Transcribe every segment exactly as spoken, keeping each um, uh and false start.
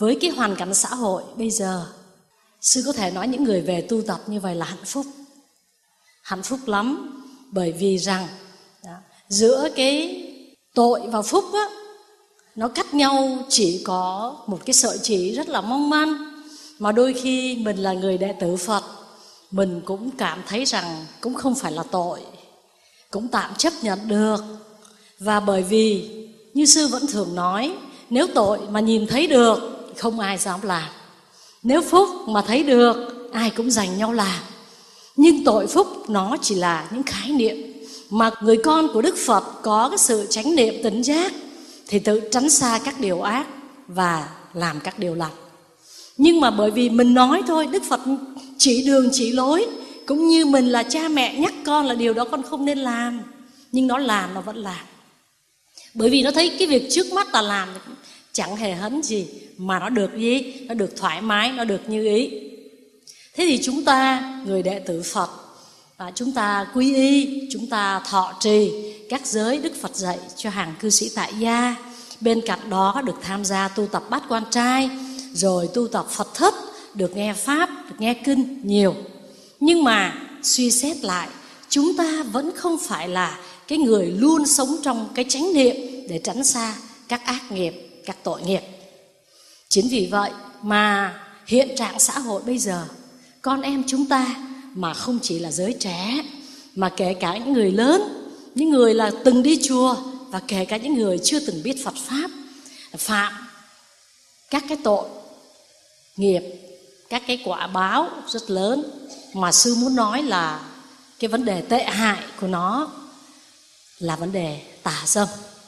Với cái hoàn cảnh xã hội bây giờ, sư có thể nói những người về tu tập như vậy là hạnh phúc. Hạnh phúc lắm. Bởi vì rằng đó, giữa cái tội và phúc á, nó cách nhau chỉ có một cái sợi chỉ rất là mong manh. Mà đôi khi mình là người đệ tử Phật, mình cũng cảm thấy rằng cũng không phải là tội, cũng tạm chấp nhận được. Và bởi vì như sư vẫn thường nói, nếu tội mà nhìn thấy được, không ai dám làm. Nếu phúc mà thấy được, ai cũng giành nhau làm. Nhưng tội phúc nó chỉ là những khái niệm. Mà người con của Đức Phật có cái sự chánh niệm tỉnh giác thì tự tránh xa các điều ác và làm các điều lành. Nhưng mà bởi vì mình nói thôi, Đức Phật chỉ đường chỉ lối, cũng như mình là cha mẹ nhắc con là điều đó con không nên làm, nhưng nó làm nó vẫn làm. Bởi vì nó thấy cái việc trước mắt ta làm chẳng hề hấn gì, mà nó được gì? Nó được thoải mái, nó được như ý. Thế thì chúng ta, người đệ tử Phật, và chúng ta quy y, chúng ta thọ trì các giới Đức Phật dạy cho hàng cư sĩ tại gia. Bên cạnh đó được tham gia tu tập bát quan trai, rồi tu tập Phật thất, được nghe Pháp, được nghe Kinh nhiều. Nhưng mà suy xét lại, chúng ta vẫn không phải là cái người luôn sống trong cái chánh niệm để tránh xa các ác nghiệp, các tội nghiệp. Chính vì vậy mà hiện trạng xã hội bây giờ, con em chúng ta mà không chỉ là giới trẻ, mà kể cả những người lớn, những người là từng đi chùa, và kể cả những người chưa từng biết Phật Pháp, phạm các cái tội nghiệp, các cái quả báo rất lớn. Mà sư muốn nói là cái vấn đề tệ hại của nó là vấn đề tà dâm.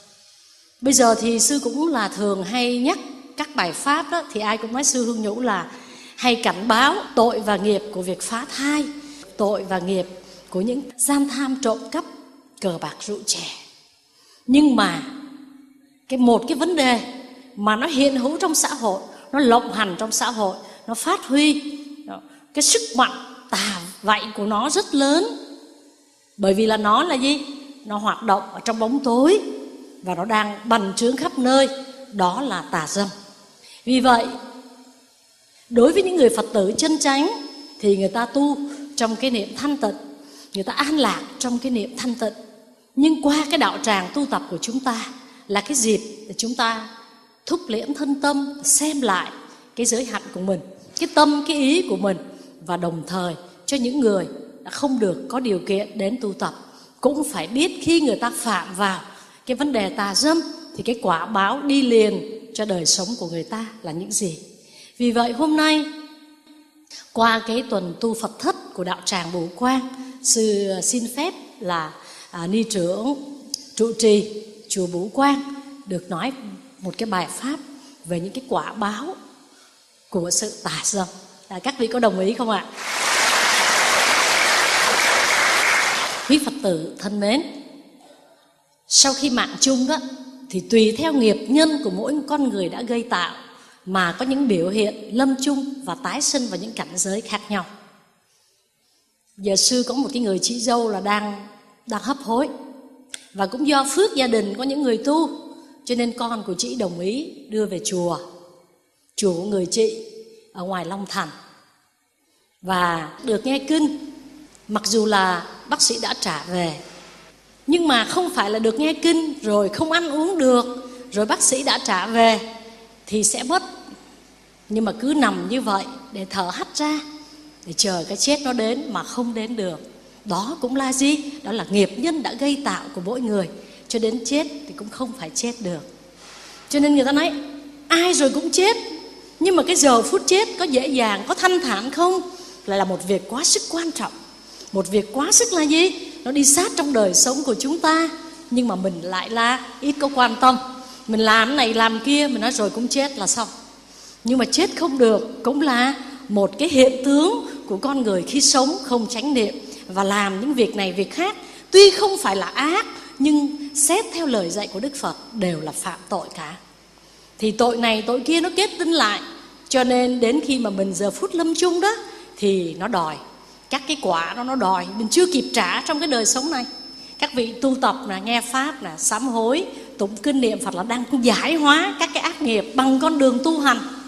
Bây giờ thì sư cũng là thường hay nhắc các bài pháp đó, thì ai cũng nói sư Hương Nhũ là hay cảnh báo tội và nghiệp của việc phá thai, tội và nghiệp của những gian tham trộm cắp, cờ bạc rượu chè. Nhưng mà cái một cái vấn đề mà nó hiện hữu trong xã hội, nó lộng hành trong xã hội, nó phát huy cái sức mạnh tà vậy của nó rất lớn. Bởi vì là nó là gì? Nó hoạt động ở trong bóng tối và nó đang bành trướng khắp nơi. Đó là tà dâm. Vì vậy, đối với những người Phật tử chân chánh thì người ta tu trong cái niệm thanh tịnh, người ta an lạc trong cái niệm thanh tịnh. Nhưng qua cái đạo tràng tu tập của chúng ta là cái dịp để chúng ta thúc liễm thân tâm, xem lại cái giới hạnh của mình, cái tâm, cái ý của mình. Và đồng thời cho những người đã không được có điều kiện đến tu tập cũng phải biết khi người ta phạm vào cái vấn đề tà dâm thì cái quả báo đi liền cho đời sống của người ta là những gì. Vì vậy hôm nay qua cái tuần tu Phật thất của đạo tràng Bửu Quang, sư xin phép là à, ni trưởng trụ trì chùa Bửu Quang được nói một cái bài pháp về những cái quả báo của sự tà dâm. À, các vị có đồng ý không ạ? Quý Phật tử thân mến, sau khi mạng chung đó thì tùy theo nghiệp nhân của mỗi con người đã gây tạo mà có những biểu hiện lâm chung và tái sinh vào những cảnh giới khác nhau. Giờ sư có một cái người chị dâu là đang đang hấp hối, và cũng do phước gia đình có những người tu cho nên con của chị đồng ý đưa về chùa chùa của người chị ở ngoài Long Thành và được nghe kinh. Mặc dù là bác sĩ đã trả về, nhưng mà không phải là được nghe kinh rồi không ăn uống được, rồi bác sĩ đã trả về thì sẽ mất. Nhưng mà cứ nằm như vậy để thở hắt ra, để chờ cái chết nó đến mà không đến được. Đó cũng là gì? Đó là nghiệp nhân đã gây tạo của mỗi người. Cho đến chết thì cũng không phải chết được. Cho nên người ta nói ai rồi cũng chết, nhưng mà cái giờ phút chết có dễ dàng, có thanh thản không? Lại là một việc quá sức quan trọng. Một việc quá sức là gì? Nó đi sát trong đời sống của chúng ta, nhưng mà mình lại là ít có quan tâm. Mình làm cái này làm kia, mình nói rồi cũng chết là xong. Nhưng mà chết không được cũng là một cái hiện tướng của con người khi sống không chánh niệm và làm những việc này việc khác. Tuy không phải là ác, nhưng xét theo lời dạy của Đức Phật đều là phạm tội cả. Thì tội này tội kia nó kết tinh lại. Cho nên đến khi mà mình giờ phút lâm chung đó thì nó đòi các cái quả đó, nó đòi mình chưa kịp trả trong cái đời sống này. Các vị tu tập là nghe pháp là sám hối, tụng kinh niệm Phật là đang giải hóa các cái ác nghiệp bằng con đường tu hành.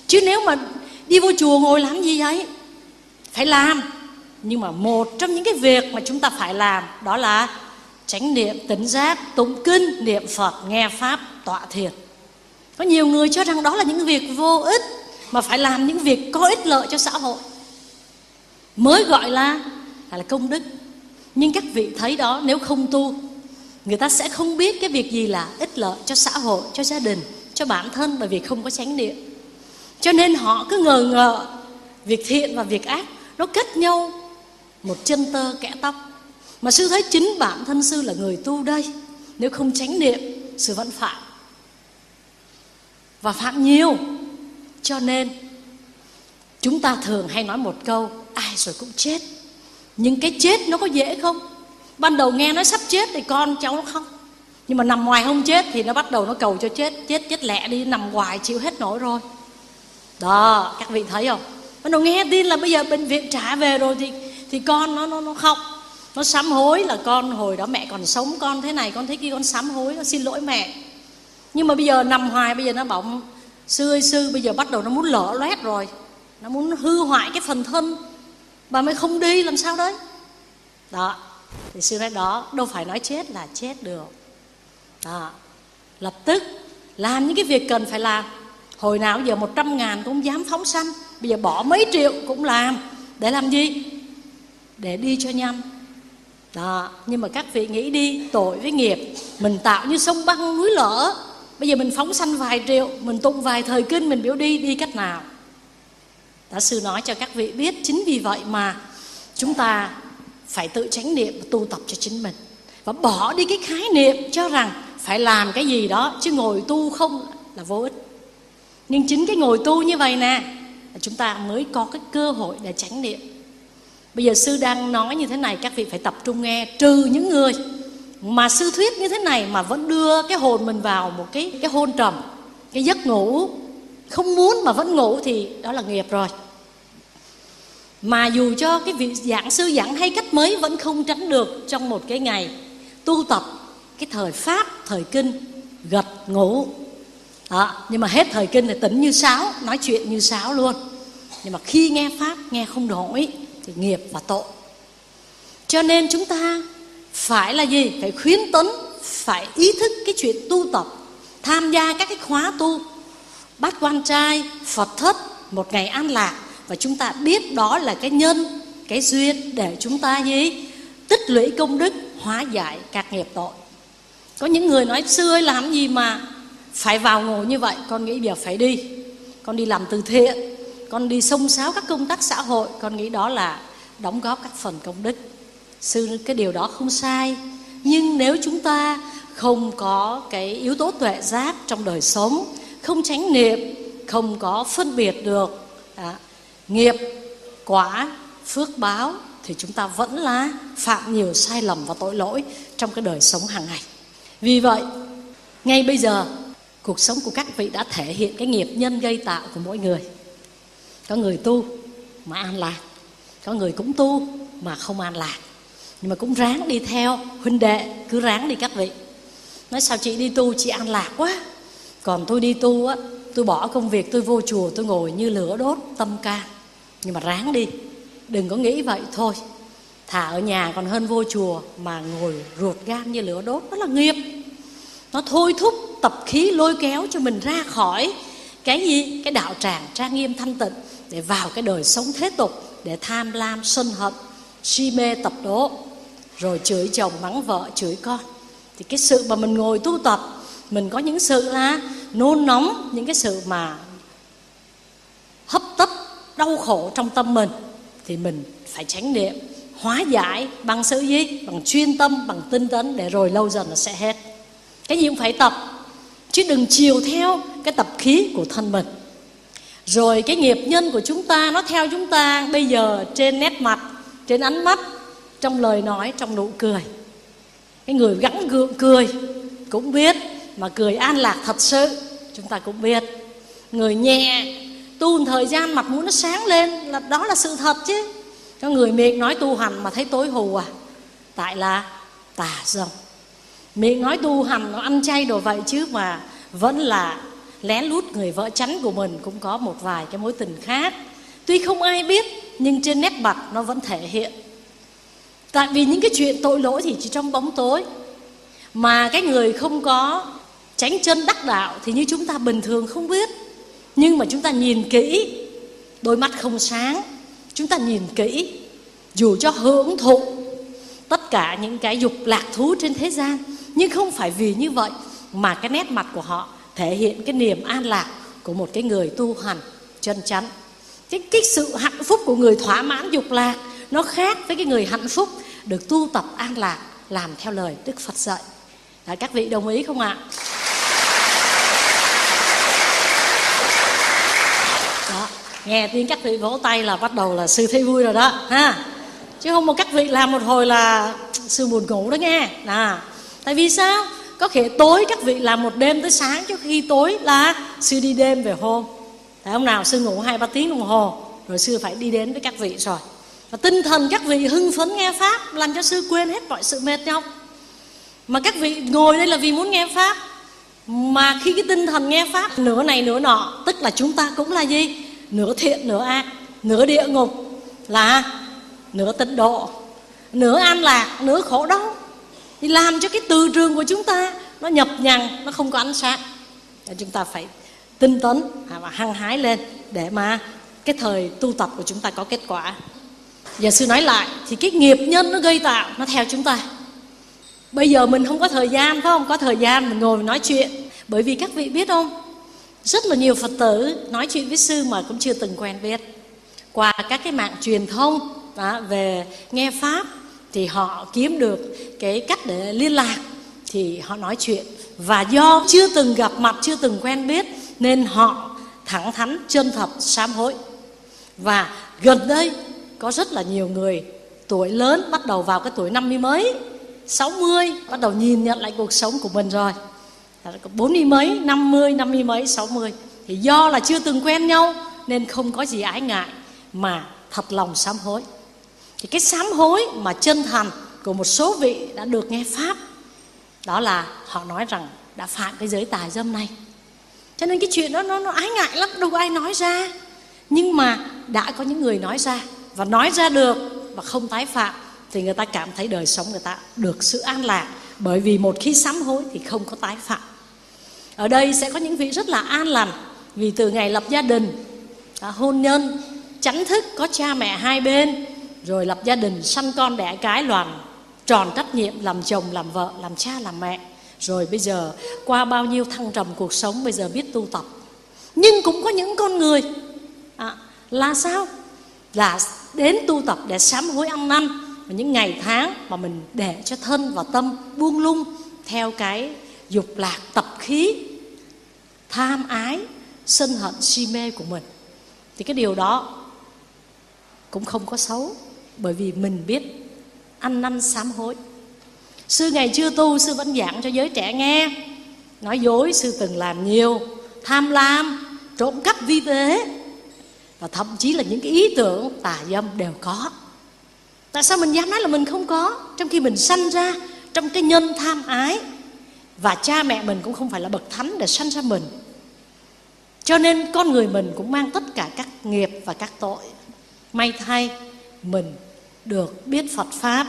Chứ nếu mà đi vô chùa ngồi làm gì vậy? Phải làm. Nhưng mà một trong những cái việc mà chúng ta phải làm đó là chánh niệm, tỉnh giác, tụng kinh, niệm Phật, nghe Pháp, tọa thiền. Có nhiều người cho rằng đó là những việc vô ích, mà phải làm những việc có ích lợi cho xã hội mới gọi là, là công đức. Nhưng các vị thấy đó, nếu không tu, người ta sẽ không biết cái việc gì là ích lợi cho xã hội, cho gia đình, cho bản thân, bởi vì không có chánh niệm. Cho nên họ cứ ngờ ngợ việc thiện và việc ác nó cách nhau một chân tơ kẽ tóc. Mà sư thấy chính bản thân sư là người tu đây, nếu không chánh niệm, sư vẫn phạm, và phạm nhiều. Cho nên chúng ta thường hay nói một câu: ai rồi cũng chết. Nhưng cái chết nó có dễ không? Ban đầu nghe nói sắp chết thì con cháu nó khóc, nhưng mà nằm ngoài không chết thì nó bắt đầu nó cầu cho chết. Chết chết lẹ đi, nằm hoài chịu hết nổi rồi. Đó, các vị thấy không? Ban đầu nghe tin là bây giờ bệnh viện trả về rồi thì thì con nó nó nó khóc, nó sám hối là con hồi đó mẹ còn sống, con thế này con thế kia, con sám hối, nó xin lỗi mẹ. Nhưng mà bây giờ nằm hoài, bây giờ nó bảo sư ơi sư, bây giờ bắt đầu nó muốn lở loét rồi, nó muốn hư hoại cái phần thân, bà mới không đi làm sao đấy. Đó, thì sư nói đó, đâu phải nói chết là chết được. Đó, lập tức làm những cái việc cần phải làm. Hồi nào giờ một trăm ngàn cũng dám phóng sanh, bây giờ bỏ mấy triệu cũng làm. Để làm gì? Để đi cho nhanh. Đó, nhưng mà các vị nghĩ đi, tội với nghiệp mình tạo như sông băng núi lở. Bây giờ mình phóng sanh vài triệu, mình tụng vài thời kinh, mình biểu đi, đi cách nào? Đã sư nói cho các vị biết. Chính vì vậy mà chúng ta phải tự chánh niệm và tu tập cho chính mình, và bỏ đi cái khái niệm cho rằng phải làm cái gì đó, chứ ngồi tu không là vô ích. Nhưng chính cái ngồi tu như vậy nè, chúng ta mới có cái cơ hội để chánh niệm. Bây giờ sư đang nói như thế này, các vị phải tập trung nghe. Trừ những người mà sư thuyết như thế này mà vẫn đưa cái hồn mình vào một cái, cái hôn trầm, cái giấc ngủ, không muốn mà vẫn ngủ, thì đó là nghiệp rồi. Mà dù cho cái vị giảng sư giảng hay cách mấy vẫn không tránh được trong một cái ngày tu tập cái thời Pháp, thời Kinh, gật ngủ. Đó, nhưng mà hết thời Kinh thì tỉnh như sáo, nói chuyện như sáo luôn. Nhưng mà khi nghe Pháp nghe không nổi thì nghiệp và tội. Cho nên chúng ta phải là gì? Phải khuyến tấn, phải ý thức cái chuyện tu tập, tham gia các cái khóa tu, Bát Quan Trai, Phật Thất, một ngày an lạc. Và chúng ta biết đó là cái nhân, cái duyên để chúng ta gì? Tích lũy công đức, hóa giải các nghiệp tội. Có những người nói sư ơi làm gì mà phải vào ngồi như vậy? Con nghĩ giờ phải đi, con đi làm từ thiện, con đi xông xáo các công tác xã hội, con nghĩ đó là đóng góp các phần công đức. Sư, cái điều đó không sai. Nhưng nếu chúng ta không có cái yếu tố tuệ giác trong đời sống, không chánh niệm, không có phân biệt được à, nghiệp, quả, phước báo, thì chúng ta vẫn là phạm nhiều sai lầm và tội lỗi trong cái đời sống hàng ngày. Vì vậy, ngay bây giờ, cuộc sống của các vị đã thể hiện cái nghiệp nhân gây tạo của mỗi người. Có người tu mà an lạc, có người cũng tu mà không an lạc. Nhưng mà cũng ráng đi theo huynh đệ, cứ ráng đi các vị. Nói sao chị đi tu chị an lạc quá, còn tôi đi tu á, tôi bỏ công việc, tôi vô chùa, tôi ngồi như lửa đốt tâm can. Nhưng mà ráng đi, đừng có nghĩ vậy thôi. Thà ở nhà còn hơn vô chùa mà ngồi ruột gan như lửa đốt. Đó là nghiệp. Nó thôi thúc tập khí, lôi kéo cho mình ra khỏi cái gì? Cái đạo tràng trang nghiêm thanh tịnh, để vào cái đời sống thế tục, để tham lam, sân hận, si mê tập đố, rồi chửi chồng, mắng vợ, chửi con. Thì cái sự mà mình ngồi tu tập, mình có những sự là nôn nóng, những cái sự mà hấp tấp, đau khổ trong tâm mình, thì mình phải chánh niệm, hóa giải bằng sự gì? Bằng chuyên tâm, bằng tinh tấn, để rồi lâu dần nó sẽ hết. Cái gì cũng phải tập, chứ đừng chiều theo cái tập khí của thân mình. Rồi cái nghiệp nhân của chúng ta, nó theo chúng ta bây giờ trên nét mặt, trên ánh mắt, trong lời nói, trong nụ cười. Cái người gắng gượng cười cũng biết, mà cười an lạc thật sự chúng ta cũng biết. Người nhẹ tu một thời gian mặt mũi nó sáng lên, là đó là sự thật chứ. Có người miệng nói tu hành mà thấy tối hù à, tại là tà dâm. Miệng nói tu hành nó ăn chay đồ vậy chứ mà vẫn là lén lút người vợ chánh của mình cũng có một vài cái mối tình khác. Tuy không ai biết nhưng trên nét mặt nó vẫn thể hiện. Tại vì những cái chuyện tội lỗi thì chỉ trong bóng tối, mà cái người không có chánh chân đắc đạo thì như chúng ta bình thường không biết. Nhưng mà chúng ta nhìn kỹ, đôi mắt không sáng, chúng ta nhìn kỹ, dù cho hưởng thụ tất cả những cái dục lạc thú trên thế gian, nhưng không phải vì như vậy mà cái nét mặt của họ thể hiện cái niềm an lạc của một cái người tu hành chân chánh. Cái, cái sự hạnh phúc của người thỏa mãn dục lạc nó khác với cái người hạnh phúc được tu tập an lạc, làm theo lời Đức Phật dạy. Đã, các vị đồng ý không ạ? Đó, nghe tiếng các vị vỗ tay là bắt đầu là sư thấy vui rồi đó ha. Chứ không một các vị làm một hồi là sư buồn ngủ đó nghe. À, tại vì sao? Có thể tối các vị làm một đêm tới sáng, trước khi tối là sư đi đêm về hôm. Tại hôm nào sư ngủ hai ba tiếng đồng hồ rồi sư phải đi đến với các vị rồi. Và tinh thần các vị hưng phấn nghe pháp làm cho sư quên hết mọi sự mệt nhọc. Mà các vị ngồi đây là vì muốn nghe pháp. Mà khi cái tinh thần nghe pháp nửa này nửa nọ, tức là chúng ta cũng là gì? Nửa thiện nửa ác, nửa địa ngục là nửa tịnh độ, nửa an lạc nửa khổ đau, thì làm cho cái từ trường của chúng ta nó nhập nhằng, nó không có ánh sáng. Chúng ta phải tinh tấn và hăng hái lên để mà cái thời tu tập của chúng ta có kết quả. Giờ sư nói lại thì cái nghiệp nhân nó gây tạo nó theo chúng ta. Bây giờ mình không có thời gian, phải không? Có thời gian mình ngồi mình nói chuyện. Bởi vì các vị biết không, rất là nhiều Phật tử nói chuyện với sư mà cũng chưa từng quen biết. Qua các cái mạng truyền thông đó, về nghe pháp thì họ kiếm được cái cách để liên lạc, thì họ nói chuyện. Và do chưa từng gặp mặt, chưa từng quen biết nên họ thẳng thắn, chân thật, sám hối. Và gần đây có rất là nhiều người tuổi lớn bắt đầu vào cái tuổi năm mươi mấy, sáu mươi bắt đầu nhìn nhận lại cuộc sống của mình rồi. Bốn mươi mấy, năm mươi, năm mươi mấy, sáu mươi. Thì do là chưa từng quen nhau nên không có gì ái ngại mà thật lòng sám hối. Thì cái sám hối mà chân thành của một số vị đã được nghe pháp, đó là họ nói rằng đã phạm cái giới tà dâm này. Cho nên cái chuyện đó nó, nó ái ngại lắm, đâu có ai nói ra. Nhưng mà đã có những người nói ra, và nói ra được và không tái phạm, thì người ta cảm thấy đời sống người ta được sự an lạc. Bởi vì một khi sám hối thì không có tái phạm. Ở đây sẽ có những vị rất là an lành, vì từ ngày lập gia đình, hôn nhân, chánh thức, có cha mẹ hai bên, rồi lập gia đình, sanh con đẻ cái, loàn tròn trách nhiệm làm chồng, làm vợ, làm cha, làm mẹ. Rồi bây giờ qua bao nhiêu thăng trầm cuộc sống, bây giờ biết tu tập. Nhưng cũng có những con người à, là sao? Là đến tu tập để sám hối ăn năn và những ngày tháng mà mình để cho thân và tâm buông lung theo cái dục lạc, tập khí, tham ái, sân hận, si mê của mình. Thì cái điều đó cũng không có xấu, bởi vì mình biết ăn năn sám hối. Sư ngày chưa tu, sư vẫn giảng cho giới trẻ nghe. Nói dối sư từng làm nhiều, tham lam, trộm cắp vi tế, và thậm chí là những cái ý tưởng tà dâm đều có. Tại sao mình dám nói là mình không có, trong khi mình sanh ra trong cái nhân tham ái, và cha mẹ mình cũng không phải là bậc thánh để sanh ra mình. Cho nên con người mình cũng mang tất cả các nghiệp và các tội. May thay mình được biết Phật Pháp,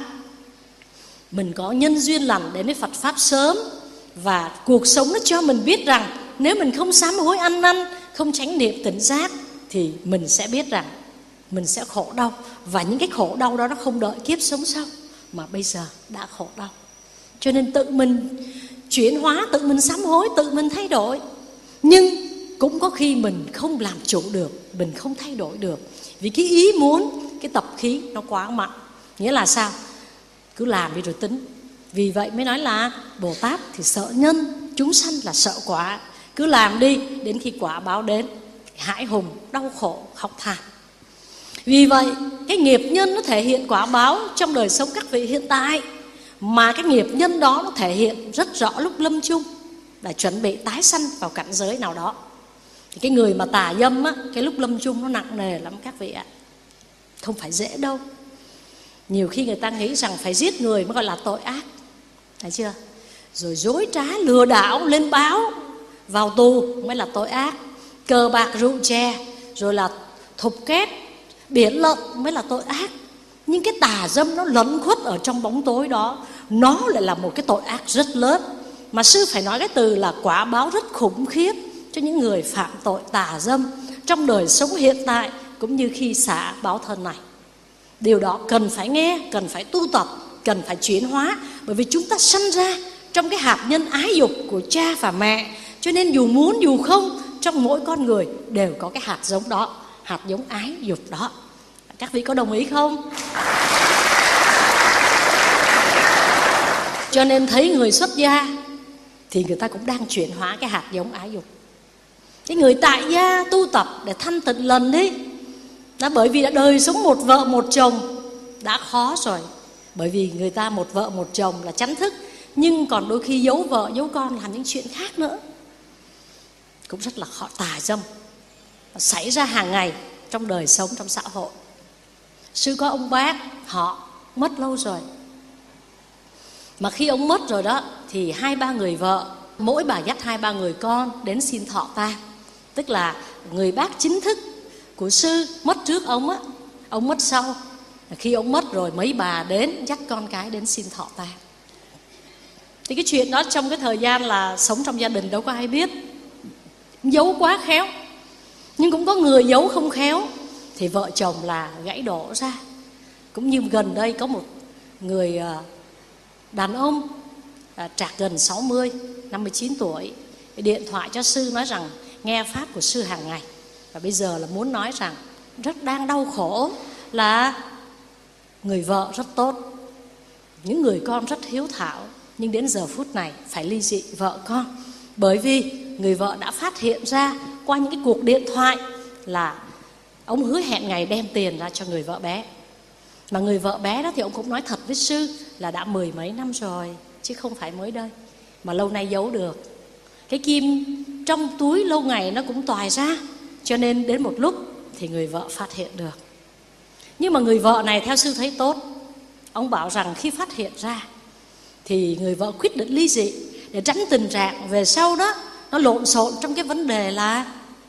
mình có nhân duyên lành đến với Phật Pháp sớm, và cuộc sống nó cho mình biết rằng nếu mình không sám hối ăn năn, không chánh niệm tỉnh giác, thì mình sẽ biết rằng mình sẽ khổ đau. Và những cái khổ đau đó nó không đợi kiếp sống sau, mà bây giờ đã khổ đau. Cho nên tự mình chuyển hóa, tự mình sám hối, tự mình thay đổi. Nhưng cũng có khi mình không làm chủ được, mình không thay đổi được, vì cái ý muốn, cái tập khí nó quá mạnh. Nghĩa là sao? Cứ làm đi rồi tính. Vì vậy mới nói là Bồ Tát thì sợ nhân, chúng sanh là sợ quả. Cứ làm đi, đến khi quả báo đến hãi hùng, đau khổ, khóc than. Vì vậy cái nghiệp nhân nó thể hiện quả báo trong đời sống các vị hiện tại. Mà cái nghiệp nhân đó nó thể hiện rất rõ lúc lâm chung, là chuẩn bị tái sanh vào cảnh giới nào đó. Thì cái người mà tà dâm á, cái lúc lâm chung nó nặng nề lắm các vị ạ. Không phải dễ đâu. Nhiều khi người ta nghĩ rằng phải giết người mới gọi là tội ác, thấy chưa? Rồi dối trá, lừa đảo, lên báo, vào tù mới là tội ác, cờ bạc rượu chè rồi là thục két biển lợn mới là tội ác. Nhưng cái tà dâm nó lẫn khuất ở trong bóng tối đó, nó lại là một cái tội ác rất lớn. Mà sư phải nói cái từ là quả báo rất khủng khiếp cho những người phạm tội tà dâm trong đời sống hiện tại cũng như khi xả báo thân này. Điều đó cần phải nghe, cần phải tu tập, cần phải chuyển hóa. Bởi vì chúng ta sanh ra trong cái hạt nhân ái dục của cha và mẹ, cho nên dù muốn dù không, trong mỗi con người đều có cái hạt giống đó, hạt giống ái dục đó. Các vị có đồng ý không? Cho nên thấy người xuất gia thì người ta cũng đang chuyển hóa cái hạt giống ái dục. Cái người tại gia tu tập để thanh tịnh lần đi, đã bởi vì đã đời sống một vợ một chồng đã khó rồi. Bởi vì người ta một vợ một chồng là chánh thức, nhưng còn đôi khi giấu vợ giấu con làm những chuyện khác nữa, cũng rất là khó. Tà dâm xảy ra hàng ngày trong đời sống, trong xã hội. Sư có ông bác, họ mất lâu rồi. Mà khi ông mất rồi đó thì hai ba người vợ, mỗi bà dắt hai ba người con đến xin thọ tang. Tức là người bác chính thức của sư mất trước ông á, ông mất sau. Khi ông mất rồi mấy bà đến dắt con cái đến xin thọ tang. Thì cái chuyện đó trong cái thời gian là sống trong gia đình đâu có ai biết, giấu quá khéo. Nhưng cũng có người giấu không khéo thì vợ chồng là gãy đổ ra. Cũng như gần đây có một người đàn ông trạc gần sáu mươi, năm mươi chín tuổi, điện thoại cho sư nói rằng nghe pháp của sư hàng ngày, và bây giờ là muốn nói rằng rất đang đau khổ, là người vợ rất tốt, những người con rất hiếu thảo, nhưng đến giờ phút này phải ly dị vợ con. Bởi vì người vợ đã phát hiện ra qua những cái cuộc điện thoại là ông hứa hẹn ngày đem tiền ra cho người vợ bé. Mà người vợ bé đó thì ông cũng nói thật với sư là đã mười mấy năm rồi, chứ không phải mới đây, mà lâu nay giấu được. Cái kim trong túi lâu ngày nó cũng toài ra, cho nên đến một lúc thì người vợ phát hiện được. Nhưng mà người vợ này theo sư thấy tốt. Ông bảo rằng khi phát hiện ra thì người vợ quyết định ly dị, để tránh tình trạng về sau đó nó lộn xộn trong cái vấn đề là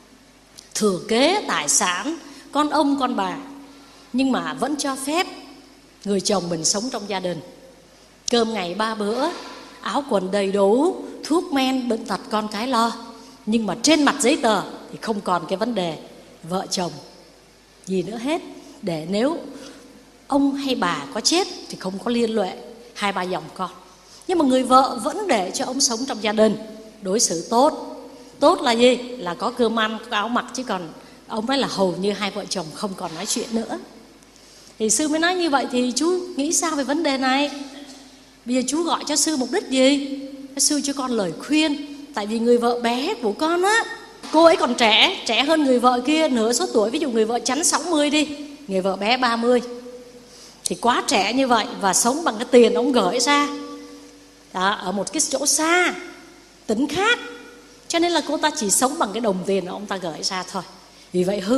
thừa kế tài sản con ông con bà. Nhưng mà vẫn cho phép người chồng mình sống trong gia đình, cơm ngày ba bữa, áo quần đầy đủ, thuốc men bệnh tật con cái lo. Nhưng mà trên mặt giấy tờ thì không còn cái vấn đề vợ chồng gì nữa hết, để nếu ông hay bà có chết thì không có liên lụy hai ba dòng con. Nhưng mà người vợ vẫn để cho ông sống trong gia đình, đối xử tốt. Tốt là gì? Là có cơm ăn, có áo mặc, chứ còn ông nói là hầu như hai vợ chồng không còn nói chuyện nữa. Thì sư mới nói như vậy thì chú nghĩ sao về vấn đề này? Bây giờ chú gọi cho sư mục đích gì? Sư cho con lời khuyên. Tại vì người vợ bé của con á, cô ấy còn trẻ, trẻ hơn người vợ kia nửa số tuổi. Ví dụ người vợ chắn sáu mươi đi, người vợ bé ba mươi, thì quá trẻ như vậy và sống bằng cái tiền ông gửi ra đó, ở một cái chỗ xa, tỉnh khác. Cho nên là cô ta chỉ sống bằng cái đồng tiền ông ta gửi ra thôi. Vì vậy hư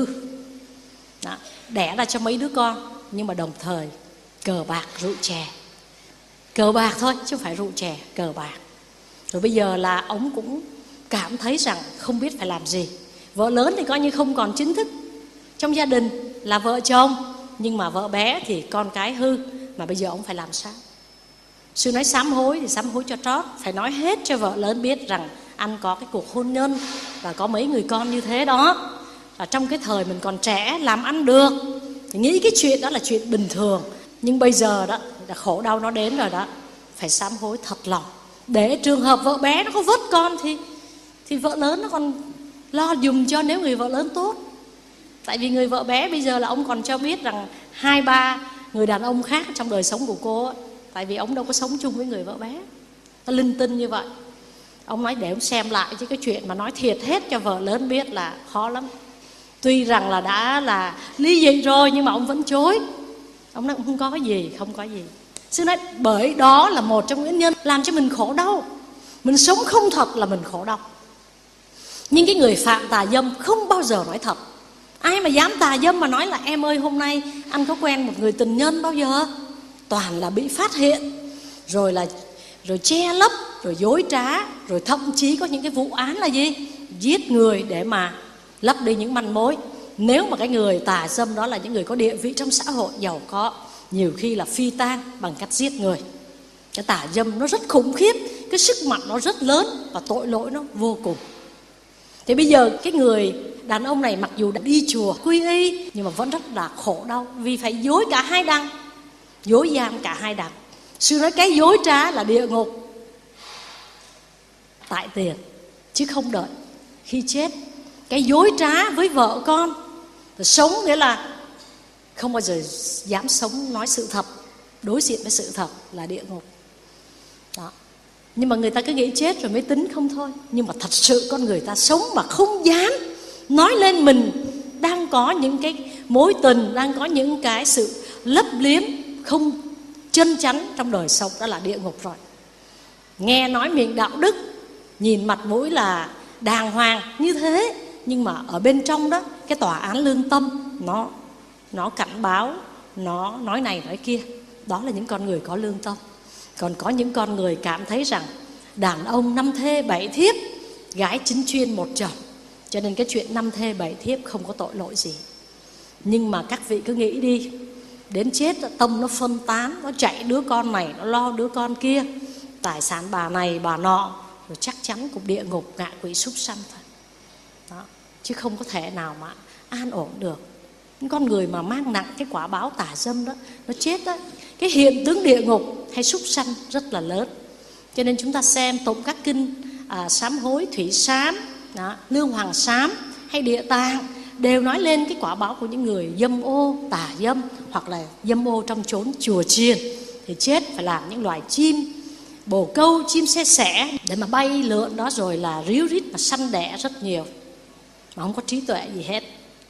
đó, đẻ ra cho mấy đứa con, nhưng mà đồng thời cờ bạc rượu chè. Cờ bạc thôi chứ không phải rượu chè, cờ bạc. Rồi bây giờ là ông cũng cảm thấy rằng không biết phải làm gì. Vợ lớn thì coi như không còn chính thức trong gia đình là vợ chồng, nhưng mà vợ bé thì con cái hư. Mà bây giờ ông phải làm sao? Sư nói sám hối thì sám hối cho trót, phải nói hết cho vợ lớn biết rằng anh có cái cuộc hôn nhân và có mấy người con như thế đó. Và trong cái thời mình còn trẻ làm ăn được thì nghĩ cái chuyện đó là chuyện bình thường. Nhưng bây giờ đó là khổ đau nó đến rồi đó, phải sám hối thật lòng. Để trường hợp vợ bé nó có vớt con thì thì vợ lớn nó còn lo dùm cho, nếu người vợ lớn tốt. Tại vì người vợ bé bây giờ là ông còn cho biết rằng hai ba người đàn ông khác trong đời sống của cô ấy. Tại vì ông đâu có sống chung với người vợ bé. Nó linh tinh như vậy. Ông nói để ông xem lại chứ cái chuyện mà nói thiệt hết cho vợ lớn biết là khó lắm. Tuy rằng là đã là ly dị rồi nhưng mà ông vẫn chối. Ông nói không có cái gì, không có gì. Sư nói bởi đó là một trong nguyên nhân làm cho mình khổ đau. Mình sống không thật là mình khổ đau. Nhưng cái người phạm tà dâm không bao giờ nói thật. Ai mà dám tà dâm mà nói là em ơi hôm nay anh có quen một người tình nhân bao giờ? Toàn là bị phát hiện, rồi là rồi che lấp, rồi dối trá, rồi thậm chí có những cái vụ án là gì? Giết người để mà lấp đi những manh mối. Nếu mà cái người tà dâm đó là những người có địa vị trong xã hội giàu có, nhiều khi là phi tang bằng cách giết người. Cái tà dâm nó rất khủng khiếp, cái sức mạnh nó rất lớn và tội lỗi nó vô cùng. Thì bây giờ cái người đàn ông này mặc dù đã đi chùa quy y nhưng mà vẫn rất là khổ đau, vì phải dối cả hai đằng, dối gian cả hai đằng. Sư nói cái dối trá là địa ngục tại tiền, chứ không đợi khi chết. Cái dối trá với vợ con, sống nghĩa là không bao giờ dám sống nói sự thật, đối diện với sự thật là địa ngục đó. Nhưng mà người ta cứ nghĩ chết rồi mới tính không thôi. Nhưng mà thật sự con người ta sống mà không dám nói lên mình đang có những cái mối tình, đang có những cái sự lấp liếm không chân chắn trong đời sống, đó là địa ngục rồi. Nghe nói miệng đạo đức, nhìn mặt mũi là đàng hoàng như thế, nhưng mà ở bên trong đó, cái tòa án lương tâm nó nó cảnh báo, nó nói này nói kia. Đó là những con người có lương tâm. Còn có những con người cảm thấy rằng đàn ông năm thê bảy thiếp, gái chính chuyên một chồng, cho nên cái chuyện năm thê bảy thiếp không có tội lỗi gì. Nhưng mà các vị cứ nghĩ đi, đến chết tâm nó phân tán, nó chạy đứa con này, nó lo đứa con kia, tài sản bà này bà nọ, rồi chắc chắn cũng địa ngục, ngạ quỷ súc sanh thôi đó. Chứ không có thể nào mà an ổn được. Những con người mà mang nặng cái quả báo tà dâm đó, nó chết đó, cái hiện tướng địa ngục hay súc sanh rất là lớn. Cho nên chúng ta xem tụng các kinh à, sám hối, thủy sám đó, lương hoàng sám hay địa tạng đều nói lên cái quả báo của những người dâm ô, tà dâm hoặc là dâm ô trong chốn chùa chiền, thì chết phải làm những loài chim bồ câu, chim xe sẻ để mà bay lượn đó, rồi là ríu rít mà sanh đẻ rất nhiều mà không có trí tuệ gì hết.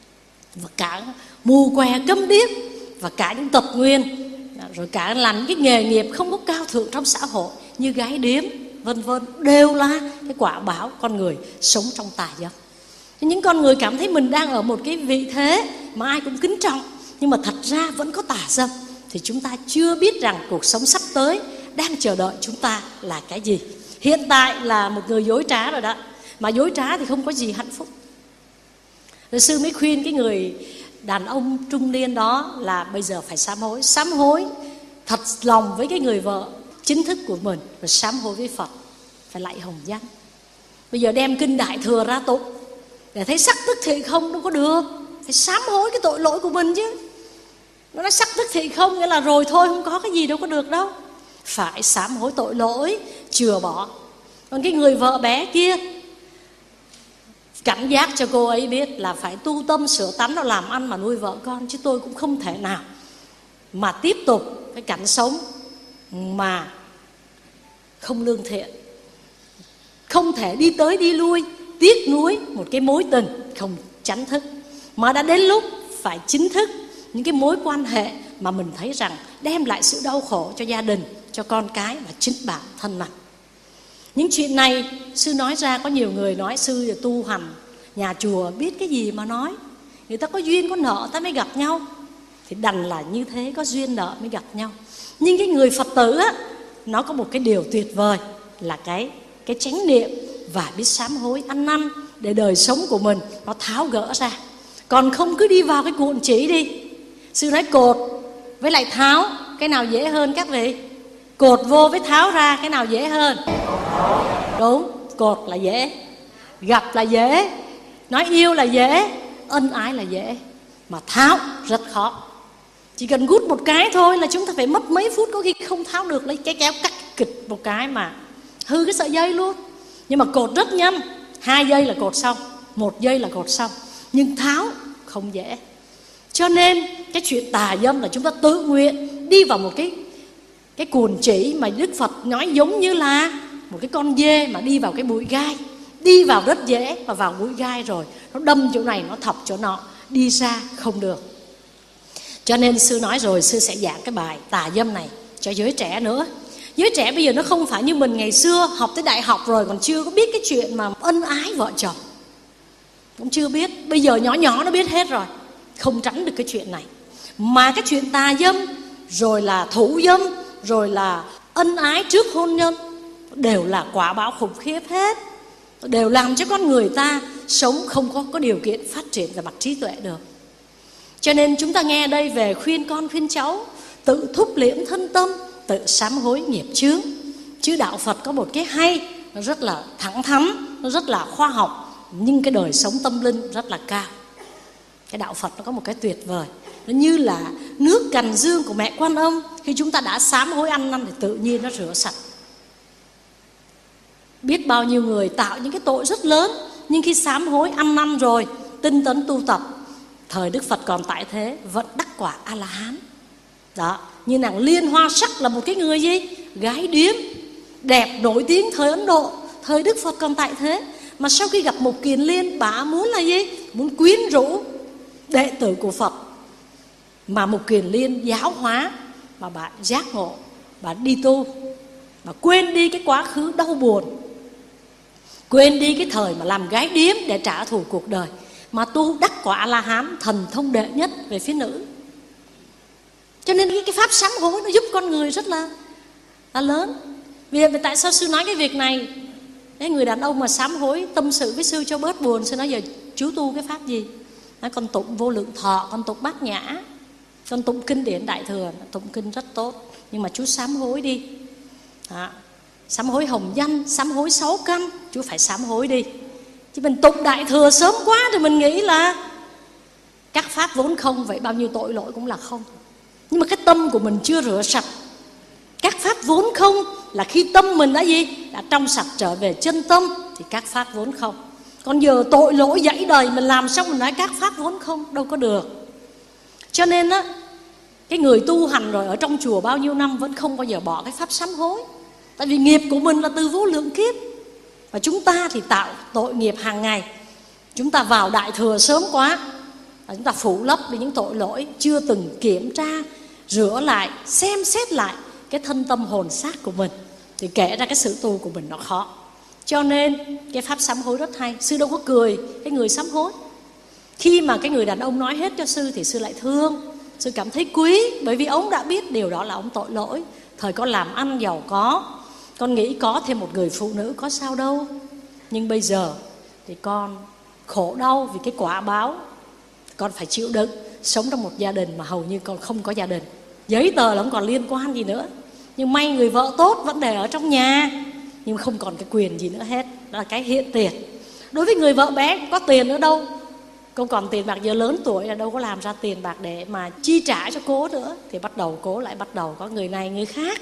Và cả mù què câm điếc, và cả những tật nguyên, rồi cả làm những cái nghề nghiệp không có cao thượng trong xã hội như gái điếm vân vân, đều là cái quả báo con người sống trong tà dâm. Những con người cảm thấy mình đang ở một cái vị thế mà ai cũng kính trọng, nhưng mà thật ra vẫn có tà dâm, thì chúng ta chưa biết rằng cuộc sống sắp tới đang chờ đợi chúng ta là cái gì. Hiện tại là một người dối trá rồi đó, mà dối trá thì không có gì hạnh phúc. Rồi sư mới khuyên cái người đàn ông trung niên đó là bây giờ phải sám hối. Sám hối thật lòng với cái người vợ chính thức của mình, và sám hối với Phật, phải lạy hồng danh. Bây giờ đem kinh Đại Thừa ra tụng để thấy sắc tức thị không đâu có được, phải sám hối cái tội lỗi của mình chứ. Nó nói sắc tức thị không nghĩa là rồi thôi, không có cái gì đâu có được đâu. Phải sám hối tội lỗi, chừa bỏ. Còn cái người vợ bé kia, cảnh giác cho cô ấy biết là phải tu tâm sửa tánh, nó làm ăn mà nuôi vợ con, chứ tôi cũng không thể nào mà tiếp tục cái cảnh sống mà không lương thiện, không thể đi tới đi lui tiếc nuối một cái mối tình không chánh thức, mà đã đến lúc phải chính thức những cái mối quan hệ mà mình thấy rằng đem lại sự đau khổ cho gia đình, cho con cái và chính bản thân mình. Những chuyện này sư nói ra, có nhiều người nói sư tu hành nhà chùa biết cái gì mà nói, người ta có duyên có nợ ta mới gặp nhau, thì đành là như thế, có duyên nợ mới gặp nhau. Nhưng cái người Phật tử á, nó có một cái điều tuyệt vời là cái cái chánh niệm và biết sám hối ăn năn để đời sống của mình nó tháo gỡ ra. Còn không cứ đi vào cái cuộn chỉ đi. Sư nói cột với lại tháo, cái nào dễ hơn các vị? Cột vô với tháo ra, cái nào dễ hơn? Đúng, cột là dễ, gặp là dễ, nói yêu là dễ, ân ái là dễ, mà tháo rất khó. Chỉ cần gút một cái thôi là chúng ta phải mất mấy phút, có khi không tháo được, lấy cái kéo cắt kịch một cái mà hư cái sợi dây luôn. Nhưng mà cột rất nhanh, hai giây là cột xong, một giây là cột xong. Nhưng tháo không dễ. Cho nên cái chuyện tà dâm là chúng ta tự nguyện đi vào một cái cái cuồng chỉ mà Đức Phật nói giống như là một cái con dê mà đi vào cái bụi gai. Đi vào rất dễ, và vào bụi gai rồi nó đâm chỗ này, nó thọc chỗ nọ, đi ra không được. Cho nên sư nói rồi, sư sẽ giảng cái bài tà dâm này cho giới trẻ nữa. Giới trẻ bây giờ nó không phải như mình ngày xưa, học tới đại học rồi còn chưa có biết cái chuyện mà ân ái vợ chồng, cũng chưa biết. Bây giờ nhỏ nhỏ nó biết hết rồi, không tránh được cái chuyện này. Mà cái chuyện tà dâm, rồi là thủ dâm, rồi là ân ái trước hôn nhân, đều là quả báo khủng khiếp hết, đều làm cho con người ta sống không có, có điều kiện phát triển về mặt trí tuệ được. Cho nên chúng ta nghe đây về khuyên con khuyên cháu tự thúc liễm thân tâm, tự sám hối nghiệp chướng. Chứ đạo Phật có một cái hay, nó rất là thẳng thắn, nó rất là khoa học, nhưng cái đời sống tâm linh rất là cao. Cái đạo Phật nó có một cái tuyệt vời, nó như là nước càn dương của mẹ Quan Âm. Khi chúng ta đã sám hối ăn năn thì tự nhiên nó rửa sạch. Biết bao nhiêu người tạo những cái tội rất lớn, nhưng khi sám hối ăn năn rồi, tinh tấn tu tập, thời Đức Phật còn tại thế vẫn đắc quả A-la-hán. Đó, như nàng Liên Hoa Sắc là một cái người gì? Gái điếm đẹp nổi tiếng thời Ấn Độ, thời Đức Phật còn tại thế. Mà sau khi gặp Mục Kiền Liên, bà muốn là gì? Muốn quyến rũ đệ tử của Phật. Mà Mục Kiền Liên giáo hóa, mà bà giác ngộ, bà đi tu, bà quên đi cái quá khứ đau buồn, quên đi cái thời mà làm gái điếm để trả thù cuộc đời, mà tu đắc quả A-la-hán, thần thông đệ nhất về phía nữ. Cho nên cái pháp sám hối nó giúp con người rất là, là lớn. Vì tại sao sư nói cái việc này? Cái người đàn ông mà sám hối tâm sự với sư cho bớt buồn, sư nói giờ chú tu cái pháp gì? Nói con tụng Vô Lượng Thọ, con tụng Bát Nhã, con tụng kinh điển Đại Thừa, tụng kinh rất tốt, nhưng mà chú sám hối đi. Đó. Sám hối hồng danh, sám hối sáu căn, chú phải sám hối đi. Chứ mình tụng Đại Thừa sớm quá thì mình nghĩ là các pháp vốn không, vậy bao nhiêu tội lỗi cũng là không. Nhưng mà cái tâm của mình chưa rửa sạch. Các pháp vốn không là khi tâm mình đã gì? Đã trong sạch trở về chân tâm thì các pháp vốn không. Còn giờ tội lỗi dãy đời mình làm xong mình nói các pháp vốn không, đâu có được. Cho nên á, cái người tu hành rồi ở trong chùa bao nhiêu năm vẫn không bao giờ bỏ cái pháp sám hối. Tại vì nghiệp của mình là từ vô lượng kiếp, và chúng ta thì tạo tội nghiệp hàng ngày. Chúng ta vào Đại Thừa sớm quá, và chúng ta phủ lấp đi những tội lỗi, chưa từng kiểm tra, rửa lại, xem xét lại cái thân tâm hồn xác của mình, thì kể ra cái sự tu của mình nó khó. Cho nên cái pháp sám hối rất hay. Sư đâu có cười cái người sám hối. Khi mà cái người đàn ông nói hết cho sư thì sư lại thương, sư cảm thấy quý, bởi vì ông đã biết điều đó là ông tội lỗi. Thời con làm ăn giàu có, con nghĩ có thêm một người phụ nữ có sao đâu. Nhưng bây giờ thì con khổ đau vì cái quả báo. Con phải chịu đựng sống trong một gia đình mà hầu như con không có gia đình. Giấy tờ là không còn liên quan gì nữa. Nhưng may người vợ tốt vẫn để ở trong nhà, nhưng không còn cái quyền gì nữa hết. Đó là cái hiện tiền. Đối với người vợ bé cũng có tiền nữa đâu, không còn tiền bạc, giờ lớn tuổi là đâu có làm ra tiền bạc để mà chi trả cho cố nữa. Thì bắt đầu cố lại bắt đầu có người này người khác.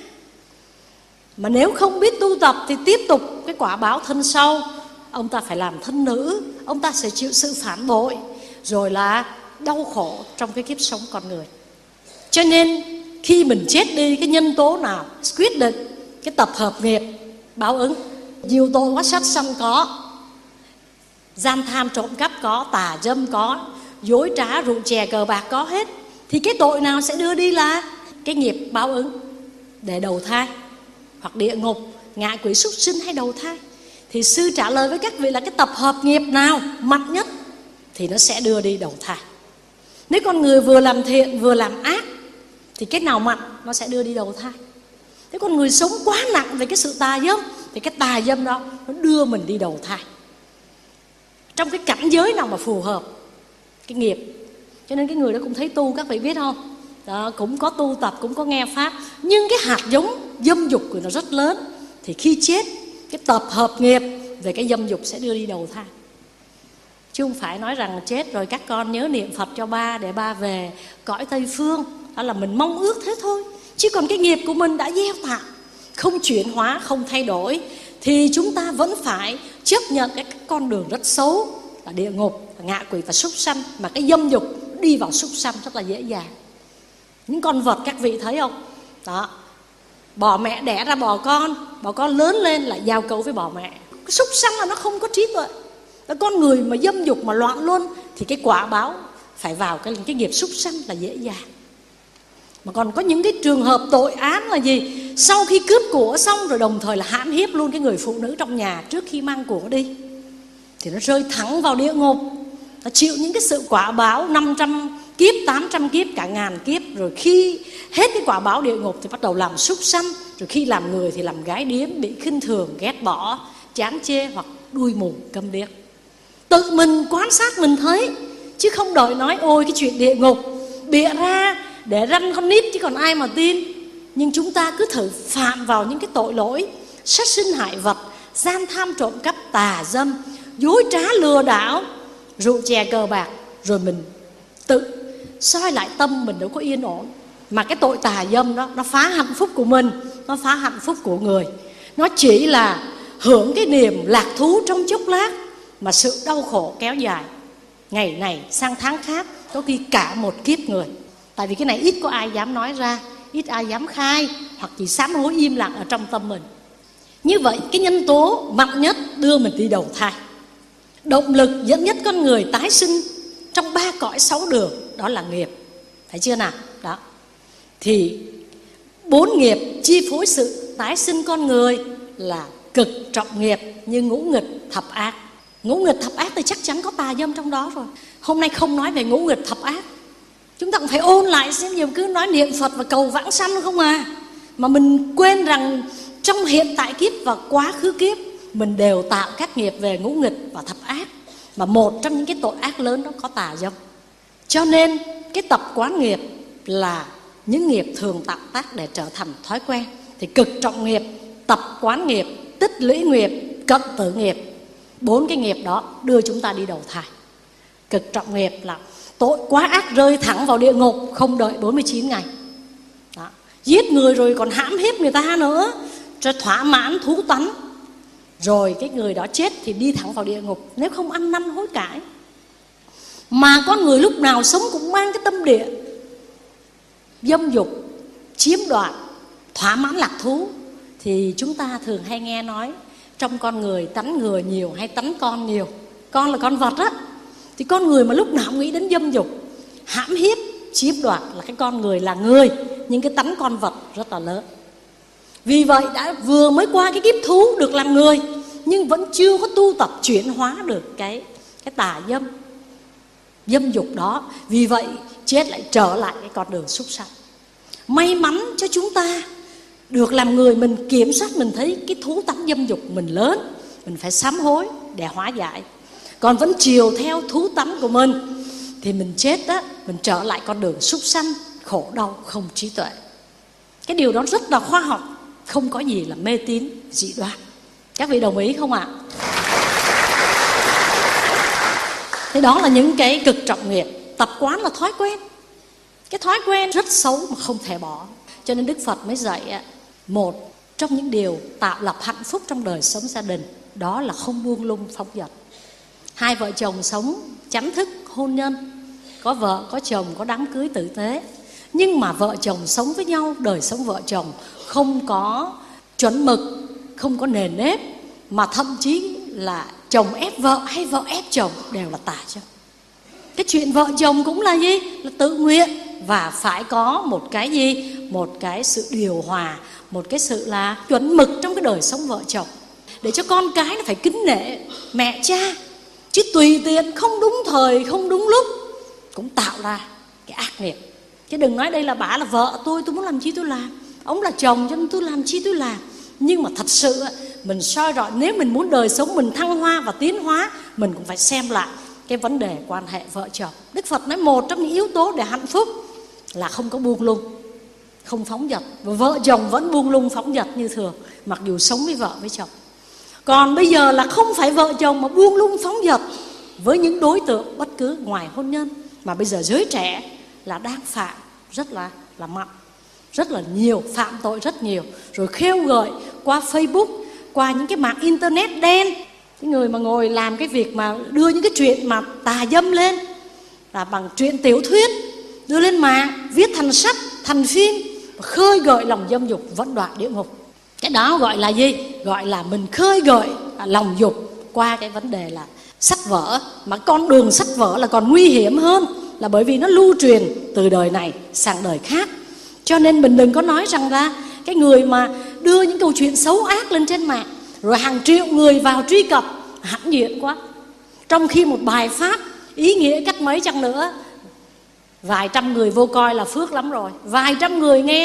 Mà nếu không biết tu tập thì tiếp tục cái quả báo thân sau. Ông ta phải làm thân nữ, ông ta sẽ chịu sự phản bội, rồi là đau khổ trong cái kiếp sống con người. Cho nên khi mình chết đi, cái nhân tố nào quyết định cái tập hợp nghiệp báo ứng? Nhiều tội quá, sát sanh có, gian tham trộm cắp có, tà dâm có, dối trá rượu chè cờ bạc có hết. Thì cái tội nào sẽ đưa đi là cái nghiệp báo ứng để đầu thai, hoặc địa ngục, ngạ quỷ, súc sinh hay đầu thai? Thì sư trả lời với các vị là cái tập hợp nghiệp nào mạnh nhất thì nó sẽ đưa đi đầu thai. Nếu con người vừa làm thiện vừa làm ác thì cái nào mạnh nó sẽ đưa đi đầu thai. Nếu con người sống quá nặng về cái sự tà dâm thì cái tà dâm đó nó đưa mình đi đầu thai. Trong cái cảnh giới nào mà phù hợp cái nghiệp. Cho nên cái người đó cũng thấy tu, các vị biết không? Đó, cũng có tu tập, cũng có nghe pháp, nhưng cái hạt giống dâm dục của nó rất lớn. Thì khi chết, cái tập hợp nghiệp về cái dâm dục sẽ đưa đi đầu thai. Chứ không phải nói rằng chết rồi các con nhớ niệm Phật cho ba để ba về cõi Tây Phương. Đó là mình mong ước thế thôi. Chứ còn cái nghiệp của mình đã gieo tạo, không chuyển hóa, không thay đổi, thì chúng ta vẫn phải chấp nhận cái con đường rất xấu là địa ngục, ngạ quỷ và súc sanh. Mà cái dâm dục đi vào súc sanh rất là dễ dàng. Những con vật các vị thấy không? Đó, bò mẹ đẻ ra bò con, bò con lớn lên lại giao cấu với bò mẹ. Cái súc sanh là nó không có trí tuệ. Cái con người mà dâm dục mà loạn luôn thì cái quả báo phải vào cái, cái nghiệp súc sanh là dễ dàng. Mà còn có những cái trường hợp tội án là gì? Sau khi cướp của xong rồi đồng thời là hãm hiếp luôn cái người phụ nữ trong nhà trước khi mang của đi, thì nó rơi thẳng vào địa ngục. Nó chịu những cái sự quả báo năm trăm kiếp, tám trăm kiếp, cả ngàn kiếp. Rồi khi hết cái quả báo địa ngục thì bắt đầu làm súc sanh, rồi khi làm người thì làm gái điếm, bị khinh thường, ghét bỏ, chán chê hoặc đuôi mù câm điếc. Tự mình quan sát mình thấy, chứ không đòi nói ôi cái chuyện địa ngục bịa ra để răn con nít chứ còn ai mà tin. Nhưng chúng ta cứ thử phạm vào những cái tội lỗi sát sinh hại vật, gian tham trộm cắp, tà dâm, dối trá lừa đảo, rượu chè cờ bạc, rồi mình tự soi lại tâm mình đâu có yên ổn. Mà cái tội tà dâm đó, nó phá hạnh phúc của mình, nó phá hạnh phúc của người. Nó chỉ là hưởng cái niềm lạc thú trong chốc lát, mà sự đau khổ kéo dài, ngày này sang tháng khác, có khi cả một kiếp người. Tại vì cái này ít có ai dám nói ra, ít ai dám khai, hoặc chỉ sám hối im lặng ở trong tâm mình. Như vậy cái nhân tố mạnh nhất đưa mình đi đầu thai, động lực dẫn nhất con người tái sinh trong ba cõi sáu đường, đó là nghiệp. Thấy chưa nào? Đó. Thì bốn nghiệp chi phối sự tái sinh con người là cực trọng nghiệp như ngũ nghịch thập ác. Ngũ nghịch thập ác thì chắc chắn có tà dâm trong đó rồi. Hôm nay không nói về ngũ nghịch thập ác, chúng ta cũng phải ôn lại xem, nhiều cứ nói niệm Phật và cầu vãng sanh không à, mà mình quên rằng trong hiện tại kiếp và quá khứ kiếp mình đều tạo các nghiệp về ngũ nghịch và thập ác, mà một trong những cái tội ác lớn đó có tà dâm. Cho nên cái tập quán nghiệp là những nghiệp thường tạo tác để trở thành thói quen. Thì cực trọng nghiệp, tập quán nghiệp, tích lũy nghiệp, cận tử nghiệp, bốn cái nghiệp đó đưa chúng ta đi đầu thai. Cực trọng nghiệp là tội quá ác rơi thẳng vào địa ngục, không đợi bốn mươi chín ngày. Đó. Giết người rồi còn hãm hiếp người ta nữa, cho thỏa mãn thú tánh, rồi cái người đó chết thì đi thẳng vào địa ngục nếu không ăn năn hối cải. Mà con người lúc nào sống cũng mang cái tâm địa dâm dục, chiếm đoạt, thỏa mãn lạc thú. Thì chúng ta thường hay nghe nói trong con người tánh người nhiều hay tánh con nhiều. Con là con vật á, thì con người mà lúc nào cũng nghĩ đến dâm dục, hãm hiếp, chiếm đoạt là cái con người là người, nhưng cái tánh con vật rất là lớn. Vì vậy đã vừa mới qua cái kiếp thú được làm người, nhưng vẫn chưa có tu tập chuyển hóa được cái, cái tà dâm, dâm dục đó. Vì vậy chết lại trở lại cái con đường súc sanh. May mắn cho chúng ta được làm người, mình kiểm soát, mình thấy cái thú tánh dâm dục mình lớn, mình phải sám hối để hóa giải. Còn vẫn chiều theo thú tánh của mình thì mình chết đó, mình trở lại con đường súc sanh, khổ đau không trí tuệ. Cái điều đó rất là khoa học, không có gì là mê tín dị đoan. Các vị đồng ý không ạ? Thế đó là những cái cực trọng nghiệp. Tập quán là thói quen, cái thói quen rất xấu mà không thể bỏ. Cho nên Đức Phật mới dạy một trong những điều tạo lập hạnh phúc trong đời sống gia đình, đó là không buông lung phóng dật. Hai vợ chồng sống chánh thức hôn nhân, có vợ có chồng, có đám cưới tử tế, nhưng mà vợ chồng sống với nhau, đời sống vợ chồng không có chuẩn mực, không có nền nếp, mà thậm chí là chồng ép vợ hay vợ ép chồng đều là tà dâm. Cái chuyện vợ chồng cũng là gì? Là tự nguyện, và phải có một cái gì? Một cái sự điều hòa, một cái sự là chuẩn mực trong cái đời sống vợ chồng, để cho con cái nó phải kính nể mẹ cha. Chứ tùy tiện, không đúng thời, không đúng lúc cũng tạo ra cái ác nghiệp. Chứ đừng nói đây là bà là vợ tôi, tôi muốn làm chi tôi làm, ông là chồng cho nên tôi làm chi tôi làm. Nhưng mà thật sự mình soi rọi, nếu mình muốn đời sống mình thăng hoa và tiến hóa, mình cũng phải xem lại cái vấn đề quan hệ vợ chồng. Đức Phật nói một trong những yếu tố để hạnh phúc là không có buông lung, không phóng dật. Và vợ chồng vẫn buông lung phóng dật như thường, mặc dù sống với vợ với chồng. Còn bây giờ là không phải vợ chồng mà buông lung phóng dật với những đối tượng bất cứ ngoài hôn nhân. Mà bây giờ giới trẻ là đang phạm rất là, là mạnh, rất là nhiều, phạm tội rất nhiều. Rồi khêu gợi qua Facebook, qua những cái mạng internet đen, cái người mà ngồi làm cái việc mà đưa những cái chuyện mà tà dâm lên, là bằng chuyện tiểu thuyết đưa lên mạng, viết thành sách, thành phim, khơi gợi lòng dâm dục vẫn đọa địa ngục. Cái đó gọi là gì? Gọi là mình khơi gợi lòng dục qua cái vấn đề là sách vở. Mà con đường sách vở là còn nguy hiểm hơn, là bởi vì nó lưu truyền từ đời này sang đời khác. Cho nên mình đừng có nói rằng là cái người mà đưa những câu chuyện xấu ác lên trên mạng, rồi hàng triệu người vào truy cập, hãnh diện quá. Trong khi một bài pháp ý nghĩa cách mấy chăng nữa, vài trăm người vô coi là phước lắm rồi. Vài trăm người nghe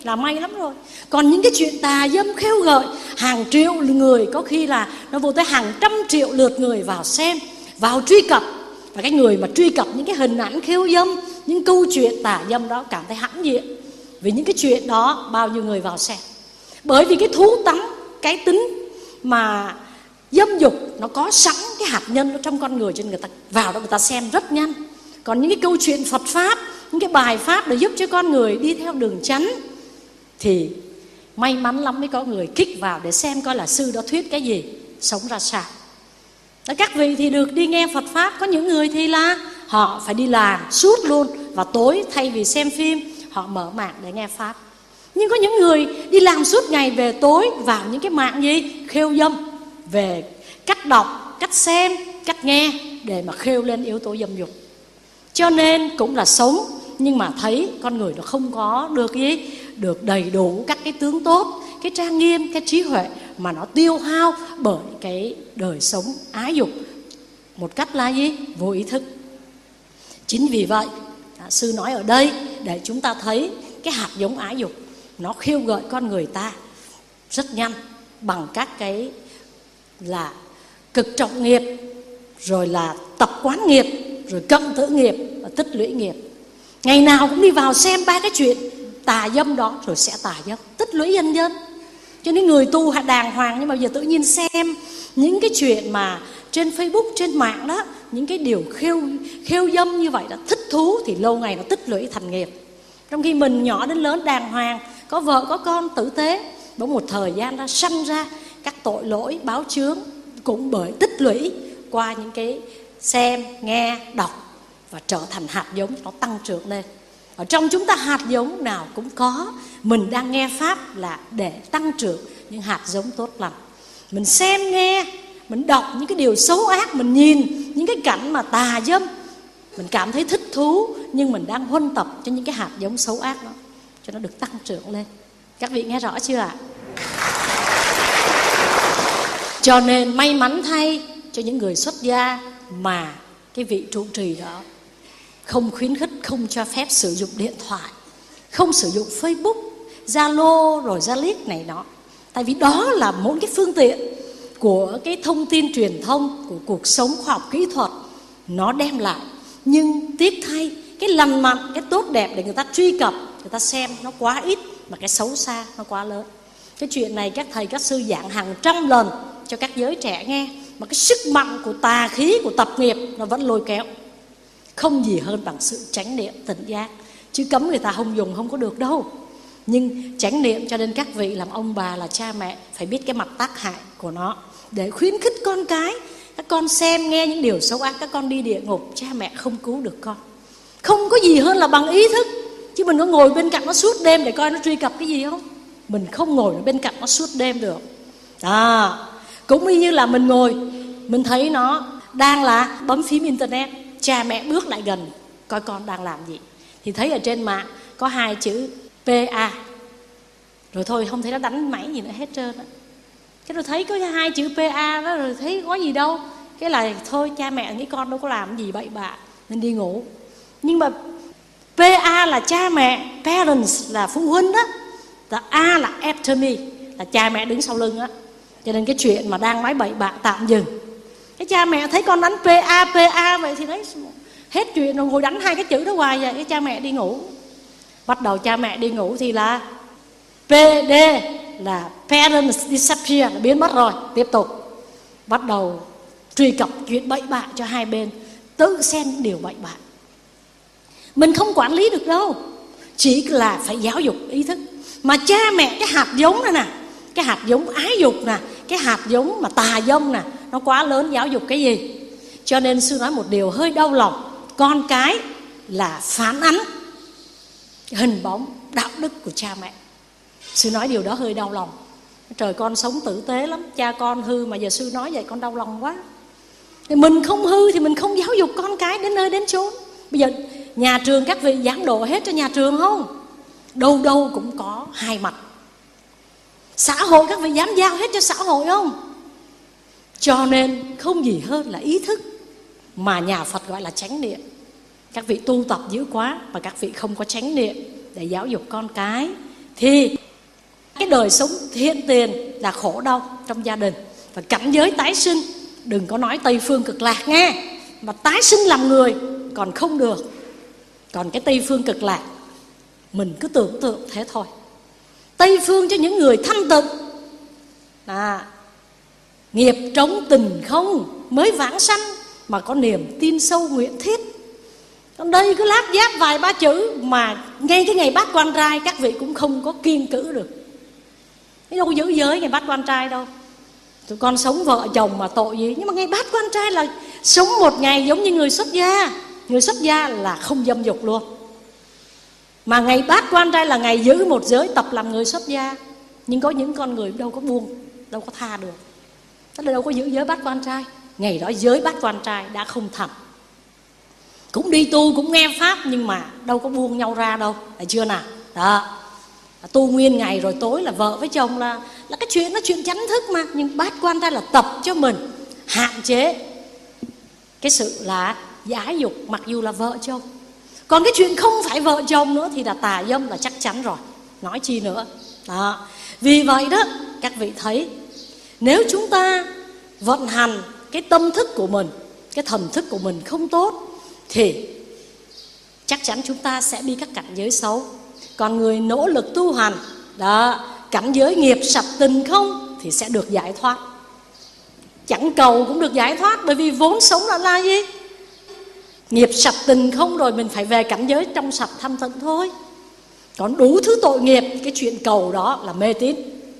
là may lắm rồi. Còn những cái chuyện tà dâm khêu gợi, hàng triệu người, có khi là nó vô tới hàng trăm triệu lượt người vào xem, vào truy cập. Và cái người mà truy cập những cái hình ảnh khiêu dâm, những câu chuyện tà dâm đó cảm thấy hãnh diện. Vì những cái chuyện đó bao nhiêu người vào xem. Bởi vì cái thú tánh, cái tính mà dâm dục nó có sẵn cái hạt nhân nó trong con người, cho nên người ta vào đó người ta xem rất nhanh. Còn những cái câu chuyện Phật Pháp, những cái bài Pháp để giúp cho con người đi theo đường chánh, thì may mắn lắm mới có người kích vào để xem coi là sư đó thuyết cái gì, sống ra sao. Đó, các vị thì được đi nghe Phật Pháp, có những người thì là họ phải đi làm suốt luôn, và tối thay vì xem phim họ mở mạng để nghe Pháp. Nhưng có những người đi làm suốt ngày, về tối vào những cái mạng gì khêu dâm, về cách đọc, cách xem, cách nghe để mà khêu lên yếu tố dâm dục. Cho nên cũng là sống, nhưng mà thấy con người nó không có được gì, được đầy đủ các cái tướng tốt, cái trang nghiêm, cái trí huệ, mà nó tiêu hao bởi cái đời sống ái dục một cách là gì? Vô ý thức. Chính vì vậy, sư nói ở đây để chúng ta thấy cái hạt giống ái dục nó khiêu gợi con người ta rất nhanh bằng các cái là cực trọng nghiệp, rồi là tập quán nghiệp, rồi cận tử nghiệp và tích lũy nghiệp. Ngày nào cũng đi vào xem ba cái chuyện tà dâm đó, rồi sẽ tà dâm, tích lũy dần dần. Cho nên người tu đàng hoàng, nhưng mà giờ tự nhiên xem những cái chuyện mà trên Facebook, trên mạng đó, những cái điều khêu, khêu dâm như vậy đó, thích thú, thì lâu ngày nó tích lũy thành nghiệp. Trong khi mình nhỏ đến lớn đàng hoàng, có vợ có con tử tế, bỗng một thời gian ra sanh ra các tội lỗi báo chướng, cũng bởi tích lũy qua những cái xem, nghe, đọc, và trở thành hạt giống nó tăng trưởng lên. Ở trong chúng ta hạt giống nào cũng có. Mình đang nghe Pháp là để tăng trưởng những hạt giống tốt lành. Mình xem nghe, mình đọc những cái điều xấu ác, mình nhìn những cái cảnh mà tà dâm, mình cảm thấy thích thú, nhưng mình đang huân tập cho những cái hạt giống xấu ác đó, cho nó được tăng trưởng lên. Các vị nghe rõ chưa ạ? Cho nên may mắn thay cho những người xuất gia mà cái vị trụ trì đó không khuyến khích, không cho phép sử dụng điện thoại, không sử dụng Facebook, Zalo rồi Zalic này nọ. Tại vì đó là một cái phương tiện của cái thông tin truyền thông, của cuộc sống khoa học kỹ thuật nó đem lại. Nhưng tiếc thay, cái lành mạnh, cái tốt đẹp để người ta truy cập, người ta xem nó quá ít, mà cái xấu xa nó quá lớn. Cái chuyện này các thầy các sư giảng hàng trăm lần cho các giới trẻ nghe, mà cái sức mạnh của tà khí, của tập nghiệp nó vẫn lôi kéo. Không gì hơn bằng sự chánh niệm tỉnh giác. Chứ cấm người ta không dùng không có được đâu. Nhưng chánh niệm, cho nên các vị làm ông bà là cha mẹ phải biết cái mặt tác hại của nó, để khuyến khích con cái. Các con xem nghe những điều xấu ác, các con đi địa ngục, cha mẹ không cứu được con. Không có gì hơn là bằng ý thức. Chứ mình có ngồi bên cạnh nó suốt đêm để coi nó truy cập cái gì không? Mình không ngồi bên cạnh nó suốt đêm được. À, cũng y như là mình ngồi, mình thấy nó đang là bấm phím internet, cha mẹ bước lại gần coi con đang làm gì, thì thấy ở trên mạng có hai chữ pê a, rồi thôi không thấy nó đánh máy gì nữa hết trơn á. Cái rồi thấy có hai chữ pê a đó, rồi thấy có gì đâu, cái là thôi cha mẹ nghĩ con đâu có làm gì bậy bạ nên đi ngủ. Nhưng mà pê a là cha mẹ, parents là phụ huynh đó, và A là after me là cha mẹ đứng sau lưng á. Cho nên cái chuyện mà đang nói bậy bạ tạm dừng. Cái cha mẹ thấy con đánh pê a pê a vậy thì đấy hết chuyện rồi, ngồi đánh hai cái chữ đó hoài vậy. Cái cha mẹ đi ngủ. Bắt đầu cha mẹ đi ngủ thì là pê đê là parents disappear, là biến mất rồi. Tiếp tục bắt đầu truy cập chuyện bậy bạ cho hai bên, tự xem những điều bậy bạ. Mình không quản lý được đâu, chỉ là phải giáo dục ý thức. Mà cha mẹ cái hạt giống này nè, cái hạt giống ái dục nè, cái hạt giống mà tà dâm nè, nó quá lớn, giáo dục cái gì? Cho nên sư nói một điều hơi đau lòng, con cái là phản ánh hình bóng đạo đức của cha mẹ. Sư nói điều đó hơi đau lòng. Trời, con sống tử tế lắm, cha con hư mà giờ sư nói vậy con đau lòng quá. Thì mình không hư thì mình không giáo dục con cái đến nơi đến chốn. Bây giờ nhà trường các vị giảng độ hết cho nhà trường không? Đâu đâu cũng có hai mặt. Xã hội các vị dám giao hết cho xã hội không? Cho nên không gì hơn là ý thức, mà nhà Phật gọi là chánh niệm. Các vị tu tập dữ quá mà các vị không có chánh niệm để giáo dục con cái, thì cái đời sống hiện tiền là khổ đau trong gia đình. Và cảnh giới tái sinh, đừng có nói Tây phương cực lạc nghe, mà tái sinh làm người còn không được. Còn cái Tây phương cực lạc mình cứ tưởng tượng thế thôi. Tây phương cho những người thanh tịnh, à, nghiệp trống tình không mới vãng sanh, mà có niềm tin sâu nguyện thiết. Còn đây cứ láp giáp vài ba chữ mà ngay cái ngày bát quan trai các vị cũng không có kiêng cữ được. Thế đâu có giữ giới ngày bát quan trai đâu. Tụi con sống vợ chồng mà tội gì. Nhưng mà ngày bát quan trai là sống một ngày giống như người xuất gia. Người xuất gia là không dâm dục luôn. Mà ngày bát quan trai là ngày giữ một giới, tập làm người xuất gia. Nhưng có những con người đâu có buông, đâu có tha được. Tức là đâu có giữ giới bát quan trai. Ngày đó giới bát quan trai đã không thành. Cũng đi tu, cũng nghe pháp, nhưng mà đâu có buông nhau ra đâu. Phải chưa nào? Đó. Tu nguyên ngày rồi tối là vợ với chồng là là cái chuyện nó chuyện chánh thức mà. Nhưng bát quan trai là tập cho mình hạn chế cái sự là giải dục mặc dù là vợ chồng. Còn cái chuyện không phải vợ chồng nữa thì là tà dâm là chắc chắn rồi. Nói chi nữa. Đó. Vì vậy đó các vị thấy, nếu chúng ta vận hành cái tâm thức của mình, cái thần thức của mình không tốt, thì chắc chắn chúng ta sẽ đi các cảnh giới xấu. Còn người nỗ lực tu hành đó, cảnh giới nghiệp sạch tình không thì sẽ được giải thoát. Chẳng cầu cũng được giải thoát. Bởi vì vốn sống là là gì? Nghiệp sạch tình không rồi mình phải về cảnh giới trong sạch thanh tịnh thôi. Còn đủ thứ tội nghiệp, cái chuyện cầu đó là mê tín.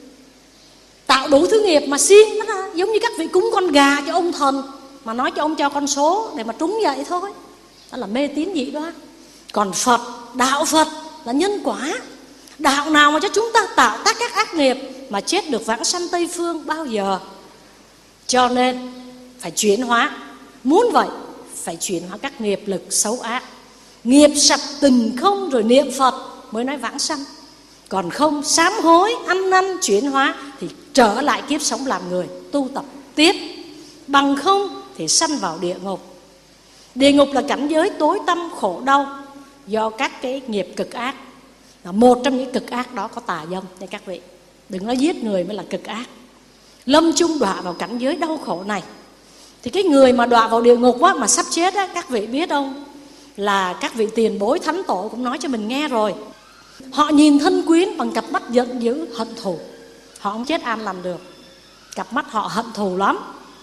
Tạo đủ thứ nghiệp mà xin, giống như các vị cúng con gà cho ông thần mà nói cho ông cho con số để mà trúng vậy thôi. Đó là mê tín dị đoan. Còn Phật, đạo Phật là nhân quả. Đạo nào mà cho chúng ta tạo tác các ác nghiệp mà chết được vãng sanh Tây phương bao giờ. Cho nên phải chuyển hóa. Muốn vậy phải chuyển hóa các nghiệp lực xấu ác. Nghiệp sạch tình không rồi niệm Phật mới nói vãng sanh. Còn không sám hối, ăn năn, chuyển hóa thì trở lại kiếp sống làm người, tu tập tiếp. Bằng không thì sanh vào địa ngục. Địa ngục là cảnh giới tối tăm khổ đau do các cái nghiệp cực ác. Một trong những cực ác đó có tà dâm. Nên các vị đừng nói giết người mới là cực ác. Lâm chung đọa vào cảnh giới đau khổ này. Thì cái người mà đọa vào địa ngục á, mà sắp chết á, các vị biết không, là các vị tiền bối thánh tổ cũng nói cho mình nghe rồi. Họ nhìn thân quyến bằng cặp mắt giận dữ hận thù. Họ không chết an lành được. Cặp mắt họ hận thù lắm.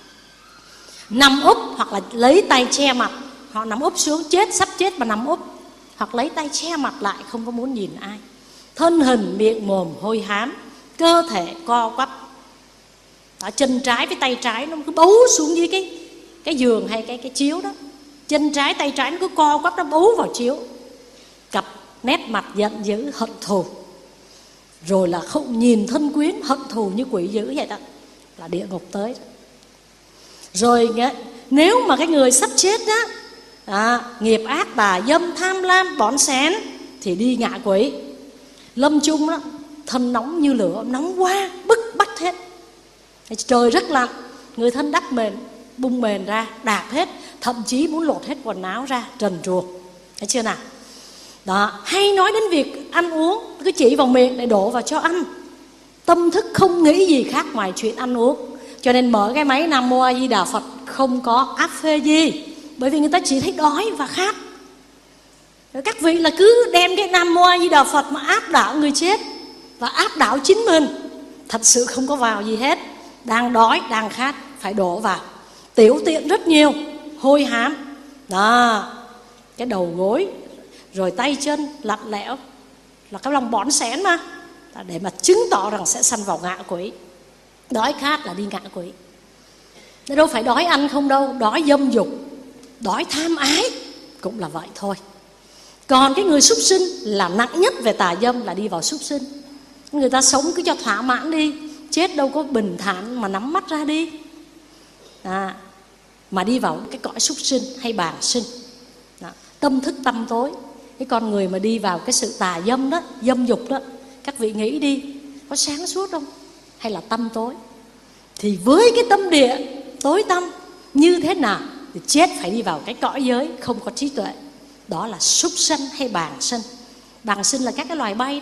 Nằm úp hoặc là lấy tay che mặt. Họ nằm úp xuống, chết sắp chết mà nằm úp, hoặc lấy tay che mặt lại, không có muốn nhìn ai. Thân hình miệng mồm hôi hám, cơ thể co quắp. Đó, chân trái với tay trái nó cứ bấu xuống dưới cái cái giường hay cái cái chiếu đó. Chân trái tay trái nó cứ co quắp, nó bấu vào chiếu. Cặp nét mặt giận dữ hận thù. Rồi là không nhìn thân quyến, hận thù như quỷ dữ vậy đó, là địa ngục tới. Rồi nếu mà cái người sắp chết đó, à, nghiệp ác tà dâm tham lam bỏn xén thì đi ngạ quỷ. Lâm chung đó, thân nóng như lửa, nóng quá bức bắt hết. Trời rất lạnh, người thân đắp mền, bung mền ra, đạp hết, thậm chí muốn lột hết quần áo ra, trần truồng. Thấy chưa nào? Đó, hay nói đến việc ăn uống, cứ chỉ vào miệng để đổ vào cho ăn. Tâm thức không nghĩ gì khác ngoài chuyện ăn uống. Cho nên mở cái máy Nam Mô A Di Đà Phật không có áp phê gì. Bởi vì người ta chỉ thấy đói và khát. Rồi các vị là cứ đem cái Nam Mô A Di Đà Phật mà áp đảo người chết và áp đảo chính mình. Thật sự không có vào gì hết. Đang đói, đang khát, phải đổ vào. Tiểu tiện rất nhiều, hôi hám. Đó, cái đầu gối, rồi tay chân lạnh lẽo, là cái lòng bỏn xén mà. Để mà chứng tỏ rằng sẽ sanh vào ngạ quỷ. Đói khát là đi ngạ quỷ. Nó đâu phải đói ăn không đâu, đói dâm dục, đói tham ái cũng là vậy thôi. Còn cái người súc sinh là nặng nhất về tà dâm là đi vào súc sinh. Người ta sống cứ cho thỏa mãn đi, chết đâu có bình thản mà nắm mắt ra đi. À, mà đi vào cái cõi súc sinh hay bàng sinh. Đó, tâm thức tâm tối. Cái con người mà đi vào cái sự tà dâm đó, dâm dục đó, các vị nghĩ đi, có sáng suốt không? Hay là tâm tối? Thì với cái tâm địa tối tâm như thế nào thì chết phải đi vào cái cõi giới không có trí tuệ. Đó là súc sanh hay bàng sinh. Bàng sinh là các cái loài bay đó.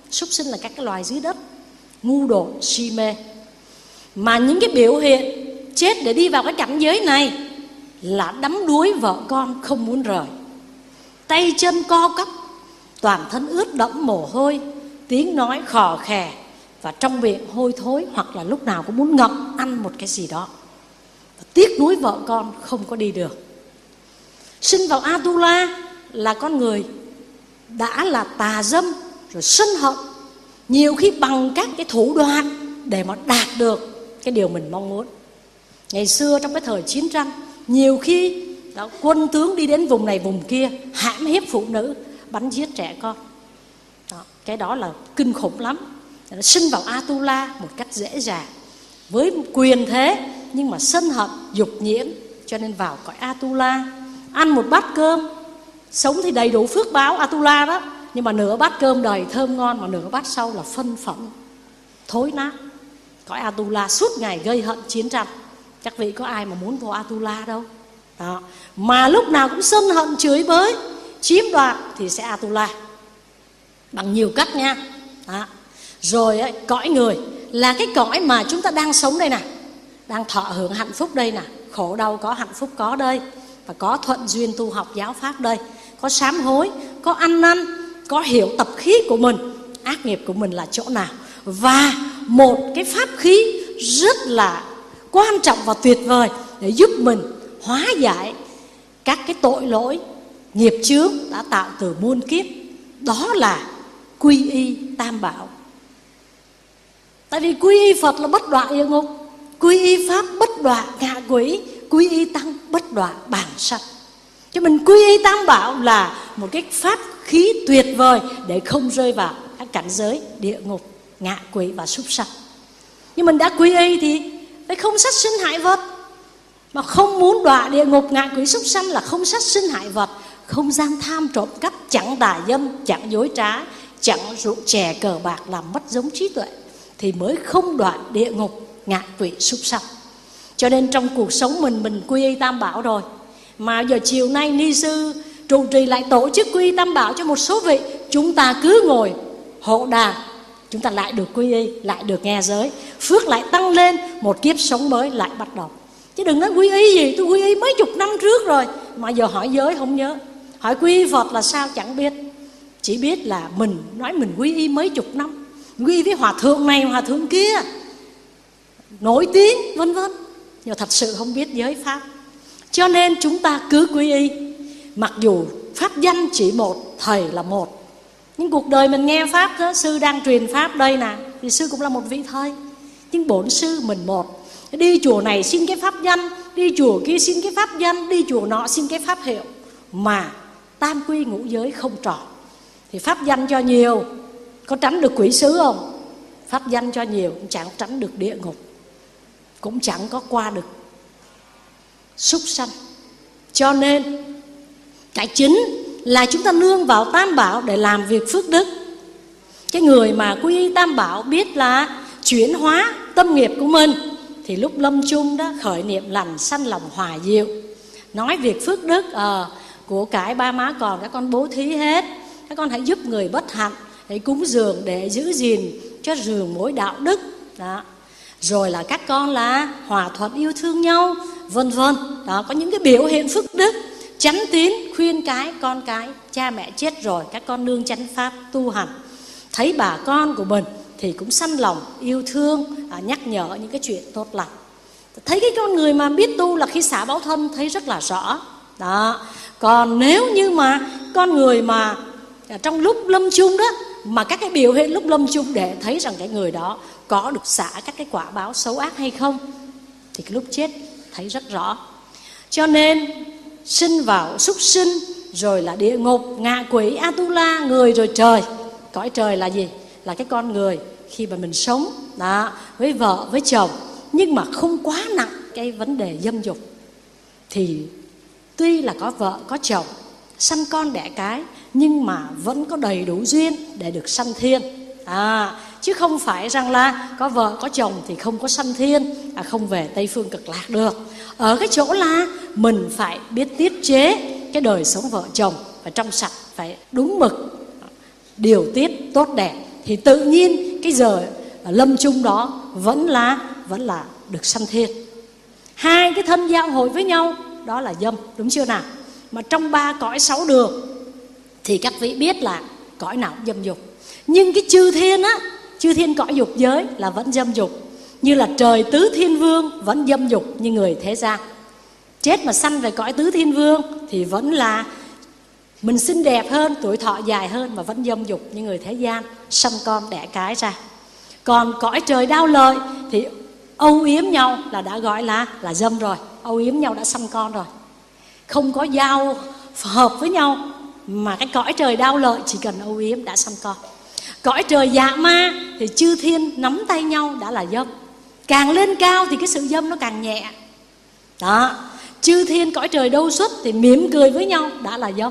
Súc sinh là các cái loài dưới đất, ngu dốt, si mê. Mà những cái biểu hiện chết để đi vào cái cảnh giới này là đắm đuối vợ con không muốn rời, tay chân co quắp, toàn thân ướt đẫm mồ hôi, tiếng nói khò khè và trong miệng hôi thối, hoặc là lúc nào cũng muốn ngậm ăn một cái gì đó. Và tiếc nuối vợ con không có đi được. Sinh vào Atula là con người đã là tà dâm rồi sân hận, nhiều khi bằng các cái thủ đoạn để mà đạt được cái điều mình mong muốn. Ngày xưa trong cái thời chiến tranh, nhiều khi đó, quân tướng đi đến vùng này vùng kia hãm hiếp phụ nữ, bắn giết trẻ con. Đó, cái đó là kinh khủng lắm. Nó sinh vào Atula một cách dễ dàng, với quyền thế nhưng mà sân hận, dục nhiễm, cho nên vào cõi Atula. Ăn một bát cơm, sống thì đầy đủ phước báo Atula đó, nhưng mà nửa bát cơm đầy thơm ngon, mà nửa bát sau là phân phẫn, thối nát. Cõi Atula suốt ngày gây hận chiến tranh. Các vị có ai mà muốn vô Atula đâu. Đó. Mà lúc nào cũng sân hận, chửi bới, chiếm đoạt thì sẽ Atula bằng nhiều cách nha. Đó. Rồi ấy, cõi người là cái cõi mà chúng ta đang sống đây nè, đang thọ hưởng hạnh phúc đây nè, khổ đau có, hạnh phúc có đây, và có thuận duyên tu học giáo pháp đây, có sám hối, có ăn năn, có hiểu tập khí của mình, ác nghiệp của mình là chỗ nào. Và một cái pháp khí rất là quan trọng và tuyệt vời để giúp mình hóa giải các cái tội lỗi, nghiệp chướng đã tạo từ muôn kiếp, đó là quy y tam bảo. Tại vì quy y Phật là bất đọa địa ngục, quy y Pháp bất đọa ngạ quỷ, quy y Tăng bất đọa bản sanh. Cho mình quy y tam bảo là một cái pháp khí tuyệt vời để không rơi vào các cảnh giới địa ngục, ngạ quỷ và súc sanh. Nhưng mình đã quy y thì phải không sát sinh hại vật. Mà không muốn đọa địa ngục, ngạ quỷ, súc sanh là không sát sinh hại vật, không gian tham trộm cắp, chẳng tà dâm, chẳng dối trá, chẳng rượu chè cờ bạc làm mất giống trí tuệ, thì mới không đọa địa ngục, ngạ quỷ, súc sanh. Cho nên trong cuộc sống mình, mình quy y tam bảo rồi. Mà giờ chiều nay ni sư trụ trì lại tổ chức quy y tam bảo cho một số vị. Chúng ta cứ ngồi hộ đàn, chúng ta lại được quy y, lại được nghe giới, phước lại tăng lên, một kiếp sống mới lại bắt đầu. Chứ đừng nói quy y gì, tôi quy y mấy chục năm trước rồi, mà giờ hỏi giới không nhớ. Hỏi quy y Phật là sao chẳng biết. Chỉ biết là mình nói mình quy y mấy chục năm, quy y với hòa thượng này, hòa thượng kia, nổi tiếng vân vân, nhưng thật sự không biết giới pháp. Cho nên chúng ta cứ quy y. Mặc dù pháp danh chỉ một, thầy là một, nhưng cuộc đời mình nghe pháp đó, sư đang truyền pháp đây nè, thì sư cũng là một vị thầy, nhưng bổn sư mình một. Đi chùa này xin cái pháp danh, đi chùa kia xin cái pháp danh, đi chùa nọ xin cái pháp hiệu, mà tam quy ngũ giới không tròn. Thì pháp danh cho nhiều, có tránh được quỷ sứ không? Pháp danh cho nhiều cũng chẳng tránh được địa ngục, cũng chẳng có qua được súc sanh. Cho nên cái chính là chúng ta nương vào tam bảo để làm việc phước đức. Cái người mà quy y tam bảo biết là chuyển hóa tâm nghiệp của mình, thì lúc lâm chung đó khởi niệm lành, sanh lòng hòa diệu, nói việc phước đức, ờ, của cải ba má còn các con bố thí hết, các con hãy giúp người bất hạnh, hãy cúng dường để giữ gìn cho rường mối đạo đức đó. Rồi là các con là hòa thuận yêu thương nhau, vân vân. Đó, có những cái biểu hiện phước đức. Chánh tín khuyên cái con cái, cha mẹ chết rồi các con nương chánh pháp tu hành, thấy bà con của mình thì cũng sanh lòng yêu thương, à, nhắc nhở những cái chuyện tốt lành. Thấy cái con người mà biết tu là khi xả báo thân thấy rất là rõ đó. Còn nếu như mà con người mà trong lúc lâm chung đó, mà các cái biểu hiện lúc lâm chung để thấy rằng cái người đó có được xả các cái quả báo xấu ác hay không, thì cái lúc chết thấy rất rõ. Cho nên sinh vào súc sinh, rồi là địa ngục, ngạ quỷ, Atula, người rồi trời. Cõi trời là gì? Là cái con người khi mà mình sống đó, với vợ, với chồng, nhưng mà không quá nặng cái vấn đề dâm dục, thì tuy là có vợ, có chồng, sanh con đẻ cái, nhưng mà vẫn có đầy đủ duyên để được sanh thiên. À, chứ không phải rằng là có vợ, có chồng thì không có sanh thiên, à, không về Tây Phương Cực Lạc được. Ở cái chỗ là mình phải biết tiết chế cái đời sống vợ chồng, phải trong sạch, phải đúng mực, điều tiết tốt đẹp, thì tự nhiên cái giờ lâm chung đó vẫn là vẫn là được sanh thiên. Hai cái thân giao hội với nhau đó là dâm, đúng chưa nào? Mà trong ba cõi sáu đường thì các vị biết là cõi nào cũng dâm dục. Nhưng cái chư thiên á, chư thiên cõi dục giới là vẫn dâm dục. Như là trời tứ thiên vương vẫn dâm dục như người thế gian. Chết mà sanh về cõi tứ thiên vương thì vẫn là mình xinh đẹp hơn, tuổi thọ dài hơn, mà vẫn dâm dục như người thế gian, sanh con đẻ cái ra. Còn cõi trời đao lợi thì âu yếm nhau là đã gọi là là dâm rồi, âu yếm nhau đã sanh con rồi. Không có giao hợp với nhau, mà cái cõi trời đao lợi chỉ cần âu yếm đã sanh con. Cõi trời dạ ma thì chư thiên nắm tay nhau đã là dâm. Càng lên cao thì cái sự dâm nó càng nhẹ. Đó, chư thiên cõi trời đâu xuất thì mỉm cười với nhau đã là dâm.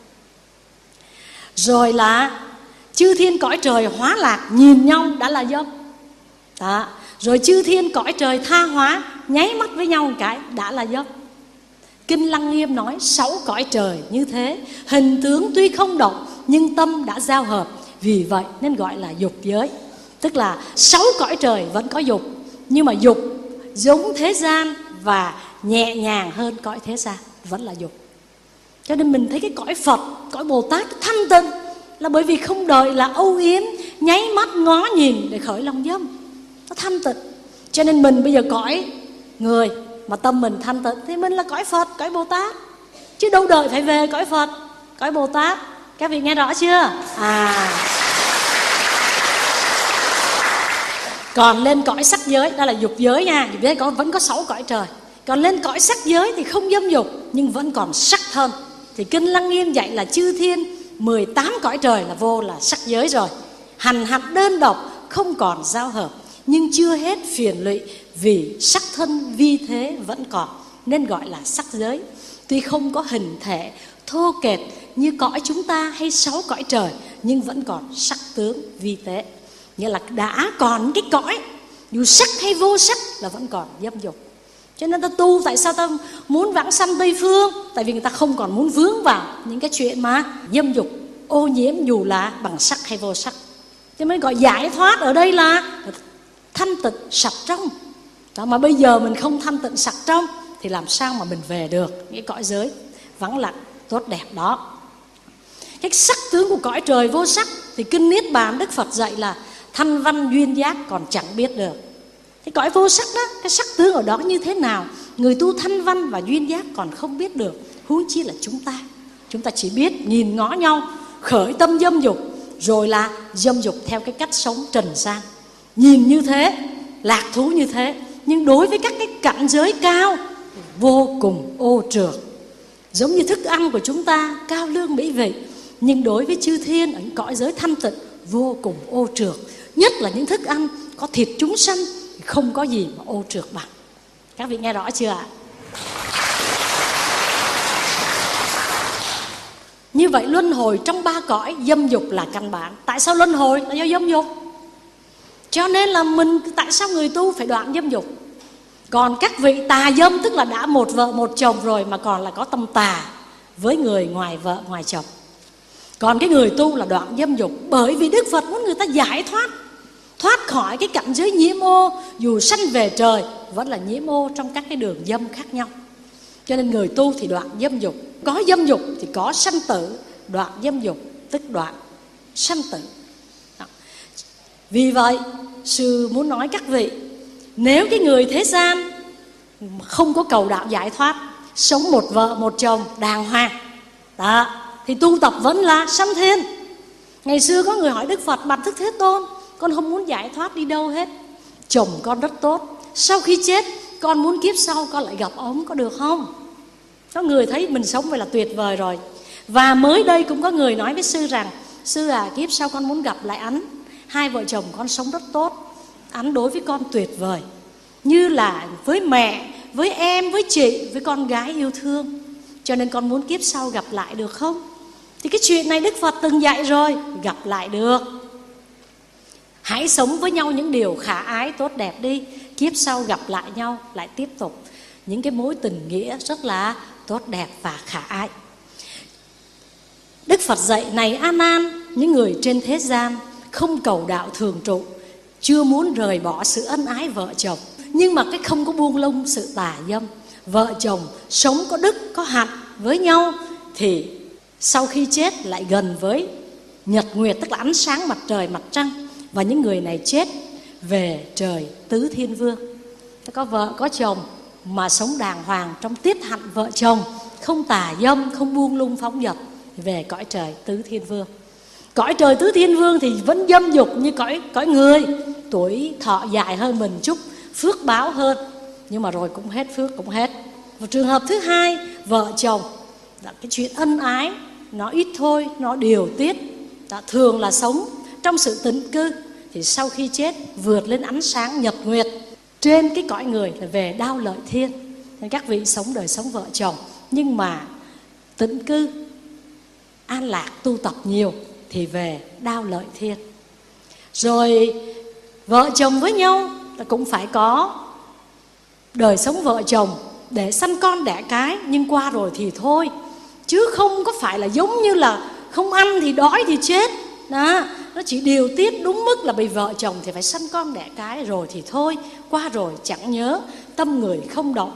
Rồi là chư thiên cõi trời hóa lạc nhìn nhau đã là dâm. Đó, rồi chư thiên cõi trời tha hóa nháy mắt với nhau một cái đã là dâm. Kinh Lăng Nghiêm nói sáu cõi trời như thế, hình tướng tuy không động nhưng tâm đã giao hợp, vì vậy nên gọi là dục giới. Tức là sáu cõi trời vẫn có dục, nhưng mà dục giống thế gian và nhẹ nhàng hơn cõi thế gian, vẫn là dục. Cho nên mình thấy cái cõi Phật, cõi Bồ Tát thanh tịnh là bởi vì không đợi là âu yếm, nháy mắt ngó nhìn để khởi lòng dâm. Nó thanh tịnh. Cho nên mình bây giờ cõi người mà tâm mình thanh tịnh thì mình là cõi Phật, cõi Bồ Tát. Chứ đâu đợi phải về cõi Phật, cõi Bồ Tát. Các vị nghe rõ chưa? À. Còn lên cõi sắc giới, đó là dục giới nha. Dục giới có, vẫn có sáu cõi trời. Còn lên cõi sắc giới thì không dâm dục, nhưng vẫn còn sắc thân. Thì Kinh Lăng Nghiêm dạy là chư thiên mười tám cõi trời là vô là sắc giới rồi. Hành hạnh đơn độc, không còn giao hợp, nhưng chưa hết phiền lụy, vì sắc thân vi thế vẫn còn, nên gọi là sắc giới. Tuy không có hình thể thô kệch như cõi chúng ta hay sáu cõi trời, nhưng vẫn còn sắc tướng vi tế. Nghĩa là đã còn cái cõi, dù sắc hay vô sắc là vẫn còn dâm dục. Cho nên ta tu, tại sao ta muốn vãng sanh Tây Phương? Tại vì người ta không còn muốn vướng vào những cái chuyện mà dâm dục, ô nhiễm dù là bằng sắc hay vô sắc. Cho nên gọi giải thoát ở đây là thanh tịnh sạch trong. Đó, mà bây giờ mình không thanh tịnh sạch trong thì làm sao mà mình về được cái cõi giới vắng lặng tốt đẹp đó. Cái sắc tướng của cõi trời vô sắc thì Kinh Niết Bàn Đức Phật dạy là thanh văn duyên giác còn chẳng biết được. Cái cõi vô sắc đó, cái sắc tướng ở đó như thế nào, người tu thanh văn và duyên giác còn không biết được, huống chi là chúng ta. Chúng ta chỉ biết nhìn ngó nhau, khởi tâm dâm dục, rồi là dâm dục theo cái cách sống trần gian. Nhìn như thế, lạc thú như thế, nhưng đối với các cái cảnh giới cao vô cùng ô trượt. Giống như thức ăn của chúng ta cao lương mỹ vị, nhưng đối với chư thiên ở những cõi giới thanh tịnh vô cùng ô trượt. Nhất là những thức ăn có thịt chúng sanh, không có gì mà ô trượt bằng. Các vị nghe rõ chưa ạ? Như vậy luân hồi trong ba cõi, dâm dục là căn bản. Tại sao luân hồi? Là do dâm dục. Cho nên là mình, tại sao người tu phải đoạn dâm dục? Còn các vị tà dâm, tức là đã một vợ một chồng rồi mà còn là có tâm tà với người ngoài vợ ngoài chồng. Còn cái người tu là đoạn dâm dục, bởi vì Đức Phật muốn người ta giải thoát, thoát khỏi cái cảnh giới nhiễm ô. Dù sanh về trời vẫn là nhiễm ô trong các cái đường dâm khác nhau. Cho nên người tu thì đoạn dâm dục. Có dâm dục thì có sanh tử. Đoạn dâm dục tức đoạn sanh tử. Đó. Vì vậy sư muốn nói các vị, nếu cái người thế gian không có cầu đạo giải thoát, sống một vợ một chồng đàng hoàng đó, thì tu tập vẫn là sanh thiên. Ngày xưa có người hỏi Đức Phật: Bạch Đức Thế Tôn, con không muốn giải thoát đi đâu hết, chồng con rất tốt, sau khi chết con muốn kiếp sau con lại gặp ông, có được không? Có người thấy mình sống vậy là tuyệt vời rồi. Và mới đây cũng có người nói với sư rằng: sư à, kiếp sau con muốn gặp lại anh, hai vợ chồng con sống rất tốt, anh đối với con tuyệt vời, như là với mẹ, với em, với chị, với con gái yêu thương, cho nên con muốn kiếp sau gặp lại được không? Thì cái chuyện này Đức Phật từng dạy rồi, gặp lại được. Hãy sống với nhau những điều khả ái tốt đẹp đi, kiếp sau gặp lại nhau lại tiếp tục những cái mối tình nghĩa rất là tốt đẹp và khả ái. Đức Phật dạy: này A Nan, những người trên thế gian không cầu đạo thường trụ, chưa muốn rời bỏ sự ân ái vợ chồng, nhưng mà cái không có buông lung sự tà dâm. Vợ chồng sống có đức, có hạnh với nhau thì sau khi chết lại gần với nhật nguyệt, tức là ánh sáng mặt trời, mặt trăng. Và những người này chết về trời tứ thiên vương. Có vợ có chồng mà sống đàng hoàng trong tiết hạnh vợ chồng, không tà dâm, không buông lung phóng dật, về cõi trời tứ thiên vương. Cõi trời tứ thiên vương thì vẫn dâm dục như cõi cõi người, tuổi thọ dài hơn mình chút, phước báo hơn, nhưng mà rồi cũng hết phước, cũng hết. Và trường hợp thứ hai, vợ chồng là cái chuyện ân ái nó ít thôi, nó điều tiết, đã thường là sống trong sự tịnh cư, thì sau khi chết vượt lên ánh sáng nhật nguyệt trên cái cõi người là về đao lợi thiên. Nên các vị sống đời sống vợ chồng nhưng mà tịnh cư, an lạc, tu tập nhiều thì về đao lợi thiên. Rồi vợ chồng với nhau cũng phải có đời sống vợ chồng để sanh con đẻ cái, nhưng qua rồi thì thôi, chứ không có phải là giống như là không ăn thì đói thì chết đó. Nó chỉ điều tiết đúng mức là vì vợ chồng thì phải sanh con đẻ cái, rồi thì thôi, qua rồi chẳng nhớ, tâm người không động.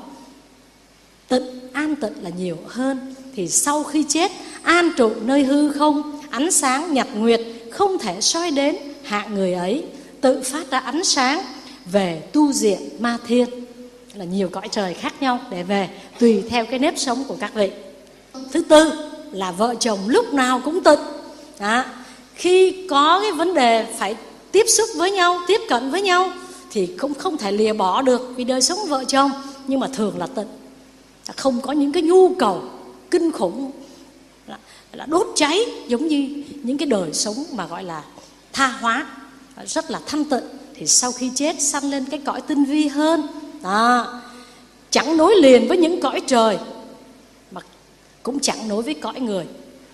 Tịnh, an tịnh là nhiều hơn. Thì sau khi chết an trụ nơi hư không, ánh sáng nhật nguyệt không thể soi đến, hạ người ấy tự phát ra ánh sáng về tu diện ma thiên, là nhiều cõi trời khác nhau để về, tùy theo cái nếp sống của các vị. Thứ tư là vợ chồng lúc nào cũng tịnh đó. Khi có cái vấn đề phải tiếp xúc với nhau, tiếp cận với nhau thì cũng không thể lìa bỏ được, vì đời sống vợ chồng, nhưng mà thường là tịnh, không có những cái nhu cầu kinh khủng là, là đốt cháy giống như những cái đời sống mà gọi là tha hóa, rất là thanh tịnh. Thì sau khi chết sanh lên cái cõi tinh vi hơn đó, chẳng nối liền với những cõi trời mà cũng chẳng nối với cõi người,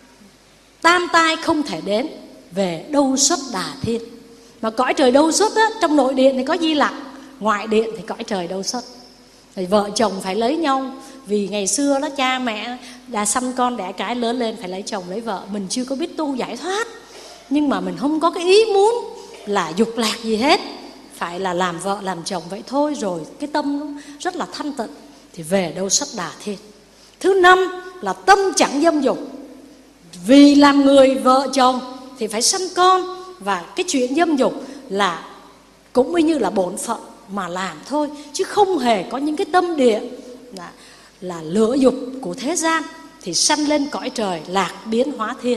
tam tai không thể đến, về đâu xuất đà thiên. Mà cõi trời đâu xuất á, trong nội điện thì có Di Lặc, ngoại điện thì cõi trời đâu xuất. Thì vợ chồng phải lấy nhau, vì ngày xưa đó cha mẹ đã sanh con đẻ cái lớn lên phải lấy chồng lấy vợ. Mình chưa có biết tu giải thoát, nhưng mà mình không có cái ý muốn là dục lạc gì hết, phải là làm vợ làm chồng vậy thôi, rồi cái tâm nó rất là thanh tịnh thì về đâu xuất đà thiên. Thứ năm là tâm chẳng dâm dục, vì làm người vợ chồng thì phải sanh con, và cái chuyện dâm dục là cũng như là bổn phận mà làm thôi, chứ không hề có những cái tâm địa là, là lửa dục của thế gian, thì sanh lên cõi trời lạc biến hóa thiên.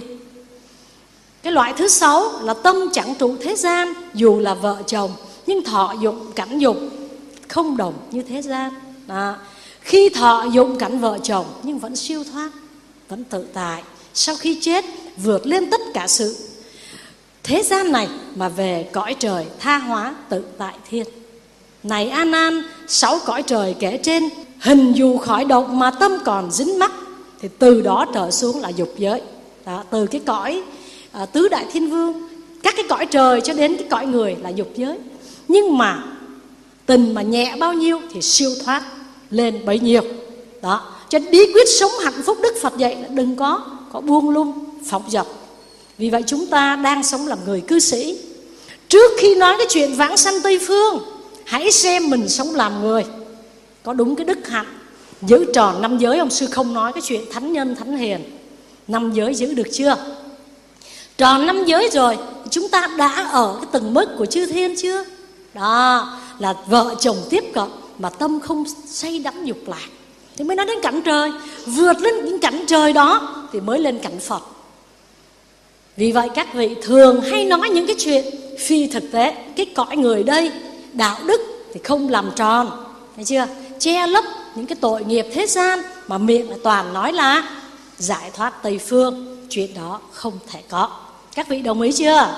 Cái loại thứ sáu là tâm chẳng trụ thế gian, dù là vợ chồng nhưng thọ dụng cảnh dục không đồng như thế gian đó. Khi thọ dụng cảnh vợ chồng nhưng vẫn siêu thoát, vẫn tự tại, sau khi chết vượt lên tất cả sự thế gian này mà về cõi trời tha hóa tự tại thiên. Này A Nan, sáu cõi trời kể trên, hình dù khỏi động mà tâm còn dính mắc, thì từ đó trở xuống là dục giới đó. Từ cái cõi à, tứ đại thiên vương, các cái cõi trời cho đến cái cõi người là dục giới. Nhưng mà tình mà nhẹ bao nhiêu thì siêu thoát lên bấy nhiêu đó. Cho nên bí quyết sống hạnh phúc Đức Phật dạy là đừng có có buông lung phóng dật. Vì vậy chúng ta đang sống làm người cư sĩ, trước khi nói cái chuyện vãng sanh Tây Phương, hãy xem mình sống làm người có đúng cái đức hạnh, giữ tròn năm giới. Ông sư không nói cái chuyện thánh nhân thánh hiền, năm giới giữ được chưa? Tròn năm giới rồi chúng ta đã ở cái tầng mức của chư thiên chưa? Đó là vợ chồng tiếp cận mà tâm không say đắm dục lạc thì mới nói đến cảnh trời. Vượt lên những cảnh trời đó thì mới lên cảnh Phật. Vì vậy các vị thường hay nói những cái chuyện phi thực tế. Cái cõi người đây đạo đức thì không làm tròn, thấy chưa? Che lấp những cái tội nghiệp thế gian, mà miệng lại toàn nói là giải thoát Tây Phương. Chuyện đó không thể có. Các vị đồng ý chưa?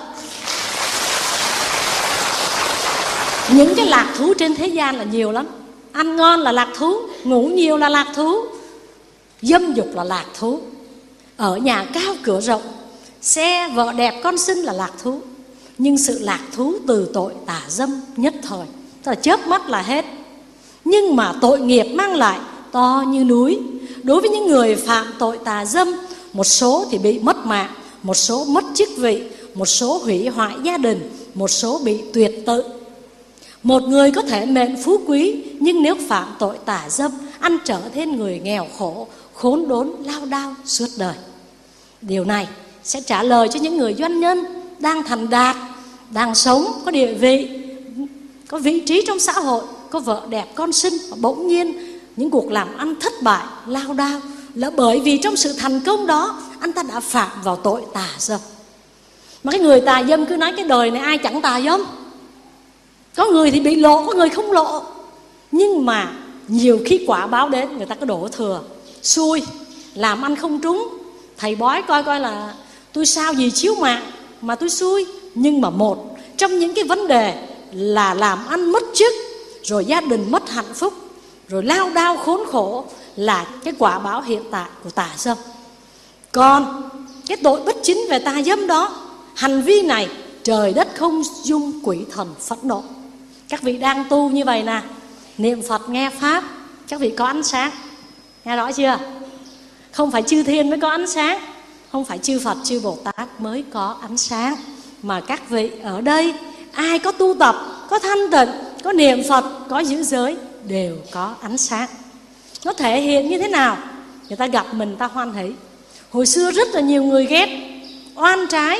Những cái lạc thú trên thế gian là nhiều lắm. Ăn ngon là lạc thú, ngủ nhiều là lạc thú, dâm dục là lạc thú, ở nhà cao cửa rộng, xe vợ đẹp con xinh là lạc thú. Nhưng sự lạc thú từ tội tà dâm nhất thời, tức là chớp mắt là hết. Nhưng mà tội nghiệp mang lại to như núi. Đối với những người phạm tội tà dâm, một số thì bị mất mạng, một số mất chức vị, một số hủy hoại gia đình, một số bị tuyệt tự. Một người có thể mệnh phú quý, nhưng nếu phạm tội tà dâm, ăn trở nên người nghèo khổ, khốn đốn, lao đao suốt đời. Điều này sẽ trả lời cho những người doanh nhân đang thành đạt, đang sống, có địa vị, có vị trí trong xã hội, có vợ đẹp, con xinh, và bỗng nhiên những cuộc làm ăn thất bại, lao đao, là bởi vì trong sự thành công đó anh ta đã phạm vào tội tà dâm. Mà cái người tà dâm cứ nói cái đời này ai chẳng tà dâm. Có người thì bị lộ, có người không lộ. Nhưng mà nhiều khi quả báo đến, người ta có đổ thừa, xui, làm ăn không trúng. Thầy bói coi coi là tôi sao gì chiếu mạng mà tôi xui. Nhưng mà một trong những cái vấn đề là làm ăn mất chức, rồi gia đình mất hạnh phúc, rồi lao đao khốn khổ, là cái quả báo hiện tại của tà dâm. Còn cái tội bất chính về tà dâm đó, hành vi này trời đất không dung, quỷ thần phẫn nộ. Các vị đang tu như vậy nè, niệm Phật nghe Pháp, các vị có ánh sáng, nghe rõ chưa? Không phải chư thiên mới có ánh sáng, không phải chư Phật chư Bồ Tát mới có ánh sáng, mà các vị ở đây ai có tu tập, có thanh tịnh, có niệm Phật, có giữ giới đều có ánh sáng. Nó thể hiện như thế nào? Người ta gặp mình ta hoan hỷ. Hồi xưa rất là nhiều người ghét, oan trái,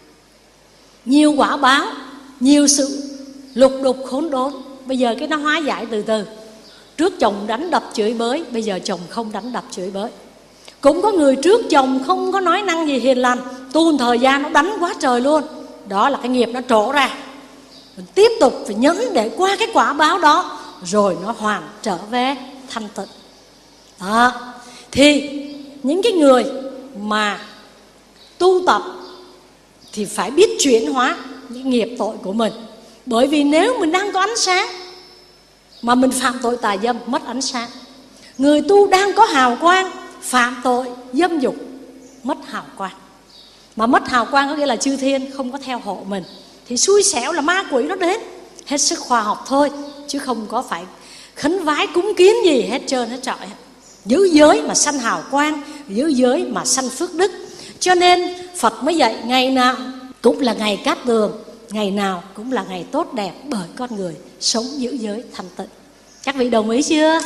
nhiều quả báo, nhiều sự lục đục khốn đốn. Bây giờ cái nó hóa giải từ từ. Trước chồng đánh đập chửi bới, bây giờ chồng không đánh đập chửi bới. Cũng có người trước chồng không có nói năng gì hiền lành, tu một thời gian nó đánh quá trời luôn. Đó là cái nghiệp nó trổ ra. Mình tiếp tục phải nhẫn để qua cái quả báo đó, rồi nó hoàn trở về thanh tịnh. Đó. Thì những cái người mà tu tập thì phải biết chuyển hóa những nghiệp tội của mình. Bởi vì nếu mình đang có ánh sáng mà mình phạm tội tà dâm, mất ánh sáng. Người tu đang có hào quang, phạm tội dâm dục, mất hào quang. Mà mất hào quang có nghĩa là chư thiên không có theo hộ mình, thì xui xẻo là ma quỷ nó đến. Hết sức khoa học thôi, chứ không có phải khấn vái cúng kiến gì hết trơn hết trọi. Giữ giới mà sanh hào quang, giữ giới mà sanh phước đức. Cho nên Phật mới dạy ngày nào cũng là ngày cát tường, ngày nào cũng là ngày tốt đẹp, bởi con người sống giữ giới thanh tịnh. Các vị đồng ý chưa?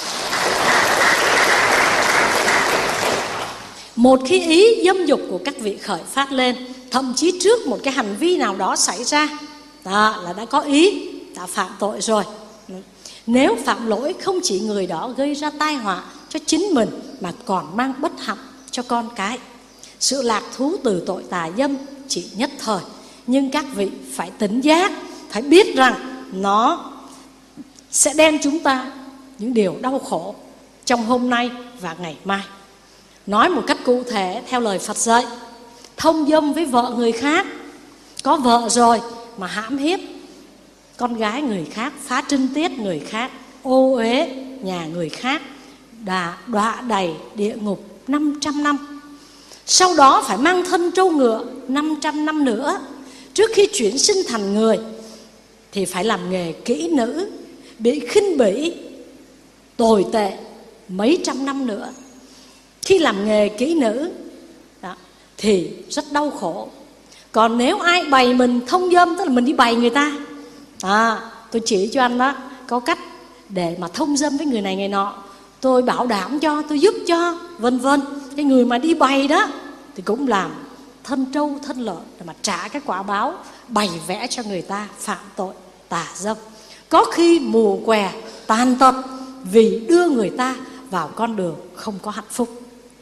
Một khi ý dâm dục của các vị khởi phát lên, thậm chí trước một cái hành vi nào đó xảy ra, đó là đã có ý, đã phạm tội rồi. Nếu phạm lỗi, không chỉ người đó gây ra tai họa cho chính mình, mà còn mang bất hạnh cho con cái. Sự lạc thú từ tội tà dâm chỉ nhất thời, nhưng các vị phải tỉnh giác, phải biết rằng nó sẽ đem chúng ta những điều đau khổ trong hôm nay và ngày mai. Nói một cách cụ thể theo lời Phật dạy, thông dâm với vợ người khác, có vợ rồi mà hãm hiếp con gái người khác, phá trinh tiết người khác, ô uế nhà người khác, đã đọa đầy địa ngục năm trăm năm. Sau đó phải mang thân trâu ngựa năm trăm năm nữa. Trước khi chuyển sinh thành người thì phải làm nghề kỹ nữ, bị khinh bỉ tồi tệ mấy trăm năm nữa. Khi làm nghề kỹ nữ đó, thì rất đau khổ. Còn nếu ai bày mình thông dâm, tức là mình đi bày người ta, à, tôi chỉ cho anh đó, có cách để mà thông dâm với người này người nọ, tôi bảo đảm cho, tôi giúp cho, vân vân. Cái người mà đi bày đó thì cũng làm thân trâu thân lợn để mà trả cái quả báo bày vẽ cho người ta phạm tội tà dâm. Có khi mù què tàn tật vì đưa người ta vào con đường không có hạnh phúc.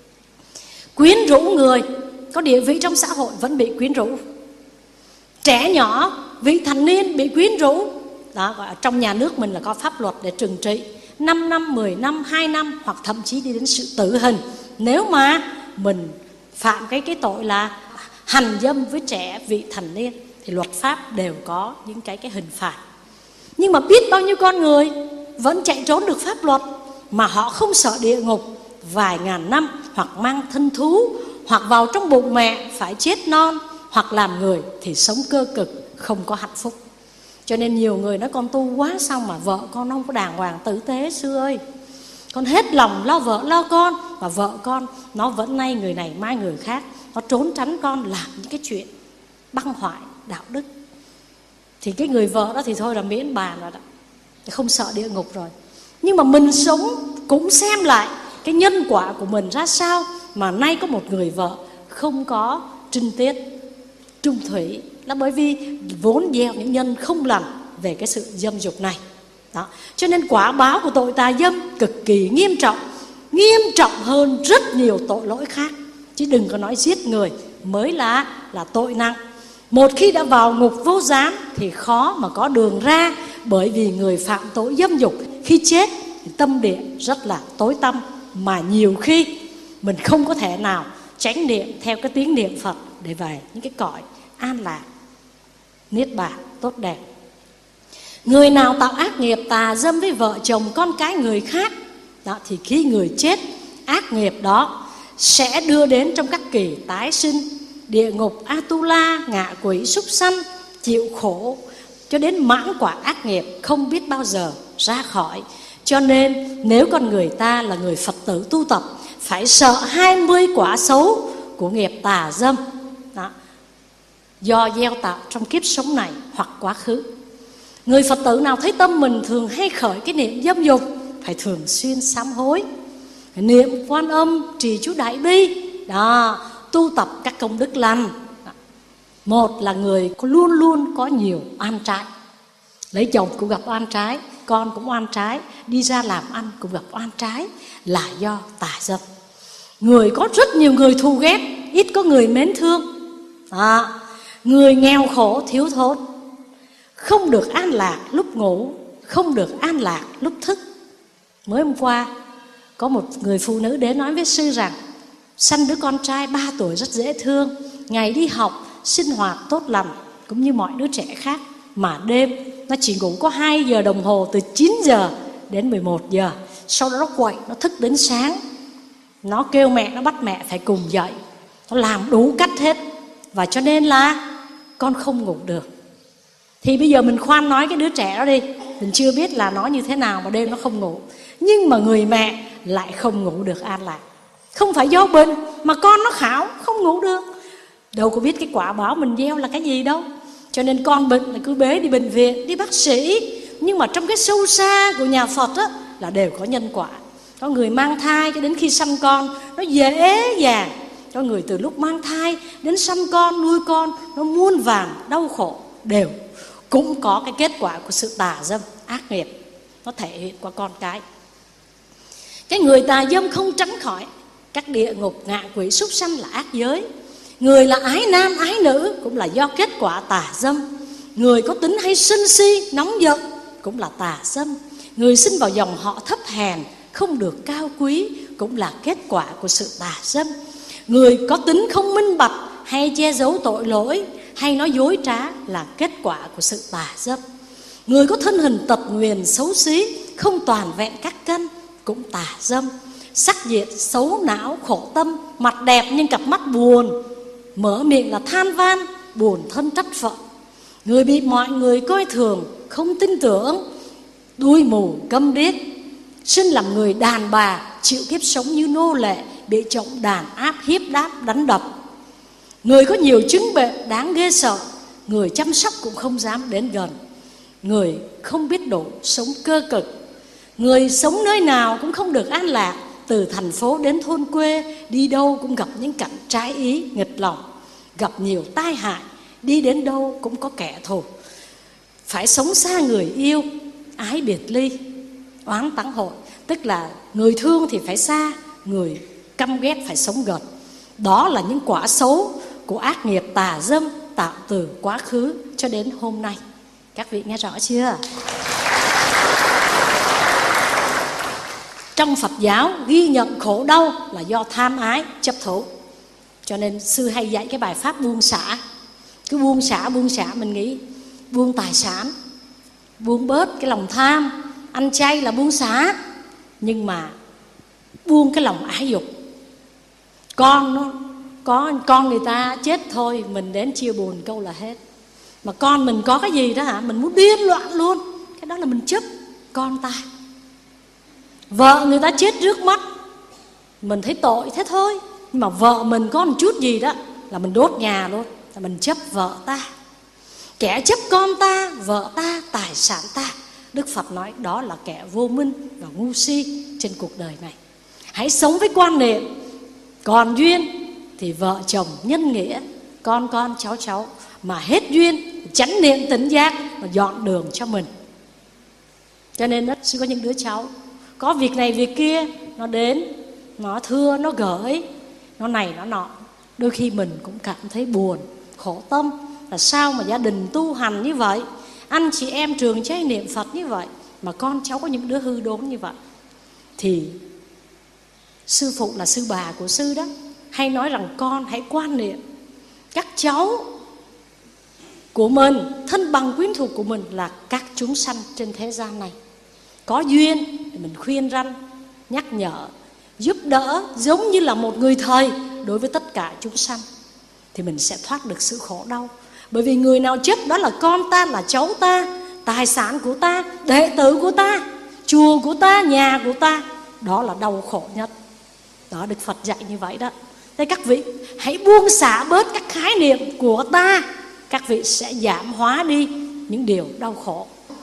Quyến rũ người có địa vị trong xã hội vẫn bị quyến rũ. Trẻ nhỏ, vị thành niên bị quyến rũ. Đó, gọi trong nhà nước mình là có pháp luật để trừng trị năm năm, mười năm, hai năm, hoặc thậm chí đi đến sự tử hình nếu mà mình phạm cái cái tội là hành dâm với trẻ vị thành niên. Thì luật pháp đều có những cái cái hình phạt. Nhưng mà biết bao nhiêu con người vẫn chạy trốn được pháp luật, mà họ không sợ địa ngục vài ngàn năm, hoặc mang thân thú, hoặc vào trong bụng mẹ phải chết non, hoặc làm người thì sống cơ cực, không có hạnh phúc. Cho nên nhiều người nói con tu quá sao mà vợ con không có đàng hoàng tử tế sư ơi. Con hết lòng lo vợ lo con, và vợ con nó vẫn nay người này mai người khác, nó trốn tránh con làm những cái chuyện băng hoại đạo đức. Thì cái người vợ đó thì thôi là miễn bàn rồi đó, không sợ địa ngục rồi. Nhưng mà mình sống cũng xem lại cái nhân quả của mình ra sao mà nay có một người vợ không có trinh tiết, trung thủy, là bởi vì vốn gieo những nhân không lành về cái sự dâm dục này. Đó. Cho nên quả báo của tội tà dâm cực kỳ nghiêm trọng, nghiêm trọng hơn rất nhiều tội lỗi khác. Chứ đừng có nói giết người mới là là tội nặng. Một khi đã vào ngục vô gián thì khó mà có đường ra, bởi vì người phạm tội dâm dục khi chết thì tâm địa rất là tối tăm, mà nhiều khi mình không có thể nào chánh niệm theo cái tiếng niệm Phật để về những cái cõi an lạc, niết bàn tốt đẹp. Người nào tạo ác nghiệp tà dâm với vợ chồng con cái người khác đó, thì khi người chết, ác nghiệp đó sẽ đưa đến trong các kỳ tái sinh, địa ngục, Atula, ngạ quỷ, súc sanh, chịu khổ cho đến mãn quả ác nghiệp, không biết bao giờ ra khỏi. Cho nên nếu con người ta là người Phật tử tu tập, phải sợ hai mươi quả xấu của nghiệp tà dâm đó, do gieo tạo trong kiếp sống này hoặc quá khứ. Người Phật tử nào thấy tâm mình thường hay khởi cái niệm dâm dục, phải thường xuyên sám hối, phải niệm Quan Âm, trì chú Đại Bi đó, tu tập các công đức lành. Một là người luôn luôn có nhiều oan trái, lấy chồng cũng gặp oan trái, con cũng oan trái, đi ra làm ăn cũng gặp oan trái, là do tà dâm. Người có rất nhiều người thù ghét, ít có người mến thương à, người nghèo khổ thiếu thốn, không được an lạc lúc ngủ, không được an lạc lúc thức. Mới hôm qua có một người phụ nữ đến nói với sư rằng sanh đứa con trai ba tuổi rất dễ thương, ngày đi học sinh hoạt tốt lành cũng như mọi đứa trẻ khác, mà đêm nó chỉ ngủ có hai giờ đồng hồ, từ chín giờ đến mười một giờ. Sau đó nó quậy, nó thức đến sáng, nó kêu mẹ, nó bắt mẹ phải cùng dậy, nó làm đủ cách hết. Và cho nên là con không ngủ được. Thì bây giờ mình khoan nói cái đứa trẻ đó đi, mình chưa biết là nó như thế nào mà đêm nó không ngủ. Nhưng mà người mẹ lại không ngủ được an lạc. Không phải do bệnh mà con nó khảo không ngủ được. Đâu có biết cái quả báo mình gieo là cái gì đâu. Cho nên con bệnh là cứ bế đi bệnh viện, đi bác sĩ. Nhưng mà trong cái sâu xa của nhà Phật á, là đều có nhân quả. Có người mang thai cho đến khi sanh con nó dễ dàng. Có người từ lúc mang thai đến sanh con, nuôi con nó muôn vàn đau khổ, đều cũng có cái kết quả của sự tà dâm, ác nghiệp. Nó thể hiện qua con cái. Cái người tà dâm không tránh khỏi các địa ngục, ngạ quỷ, súc sanh là ác giới. Người là ái nam, ái nữ cũng là do kết quả tà dâm. Người có tính hay sân si, nóng giận cũng là tà dâm. Người sinh vào dòng họ thấp hèn, không được cao quý cũng là kết quả của sự tà dâm. Người có tính không minh bạch hay che giấu tội lỗi hay nói dối trá là kết quả của sự tà dâm. Người có thân hình tật nguyền xấu xí, không toàn vẹn các căn cũng tà dâm. Sắc diện xấu não khổ tâm, mặt đẹp nhưng cặp mắt buồn, mở miệng là than van, buồn thân trách phận. Người bị mọi người coi thường, không tin tưởng, đuôi mù câm điếc, sinh làm người đàn bà, chịu kiếp sống như nô lệ, bị chồng đàn áp hiếp đáp đánh đập. Người có nhiều chứng bệnh đáng ghê sợ, người chăm sóc cũng không dám đến gần. Người không biết độ, sống cơ cực. Người sống nơi nào cũng không được an lạc, từ thành phố đến thôn quê, đi đâu cũng gặp những cảnh trái ý, nghịch lòng, gặp nhiều tai hại, đi đến đâu cũng có kẻ thù. Phải sống xa người yêu, ái biệt ly, oán táng hội. Tức là người thương thì phải xa, người căm ghét phải sống gần. Đó là những quả xấu của ác nghiệp tà dâm tạo từ quá khứ cho đến hôm nay. Các vị nghe rõ chưa? Trong Phật giáo ghi nhận khổ đau là do tham ái, chấp thủ. Cho nên sư hay dạy cái bài pháp buông xả. Cứ buông xả, buông xả, mình nghĩ buông tài sản, buông bớt cái lòng tham. Ăn chay là buông xả, nhưng mà buông cái lòng ái dục. Con nó có con người ta chết thôi, mình đến chia buồn câu là hết. Mà con mình có cái gì đó hả, mình muốn điên loạn luôn. Cái đó là mình chấp con ta. Vợ người ta chết trước mắt, mình thấy tội thế thôi. Nhưng mà vợ mình có một chút gì đó là mình đốt nhà luôn, mình chấp vợ ta. Kẻ chấp con ta, vợ ta, tài sản ta. Đức Phật nói đó là kẻ vô minh và ngu si trên cuộc đời này. Hãy sống với quan niệm còn duyên thì vợ chồng nhân nghĩa, con con cháu cháu, mà hết duyên chánh niệm tỉnh giác và dọn đường cho mình. Cho nên đó, sư có những đứa cháu có việc này việc kia, nó đến, nó thưa, nó gửi, nó này nó nọ. Đôi khi mình cũng cảm thấy buồn, khổ tâm. Là sao mà gia đình tu hành như vậy, anh chị em trường chay niệm Phật như vậy, mà con cháu có những đứa hư đốn như vậy. Thì sư phụ là sư bà của sư đó hay nói rằng con hãy quan niệm các cháu của mình, thân bằng quyến thuộc của mình là các chúng sanh trên thế gian này. Có duyên thì mình khuyên răn, nhắc nhở, giúp đỡ, giống như là một người thầy đối với tất cả chúng sanh, thì mình sẽ thoát được sự khổ đau. Bởi vì người nào chấp đó là con ta, là cháu ta, tài sản của ta, đệ tử của ta, chùa của ta, nhà của ta, đó là đau khổ nhất. Đó, Đức Phật dạy như vậy đó. Thế các vị hãy buông xả bớt các khái niệm của ta, các vị sẽ giảm hóa đi những điều đau khổ.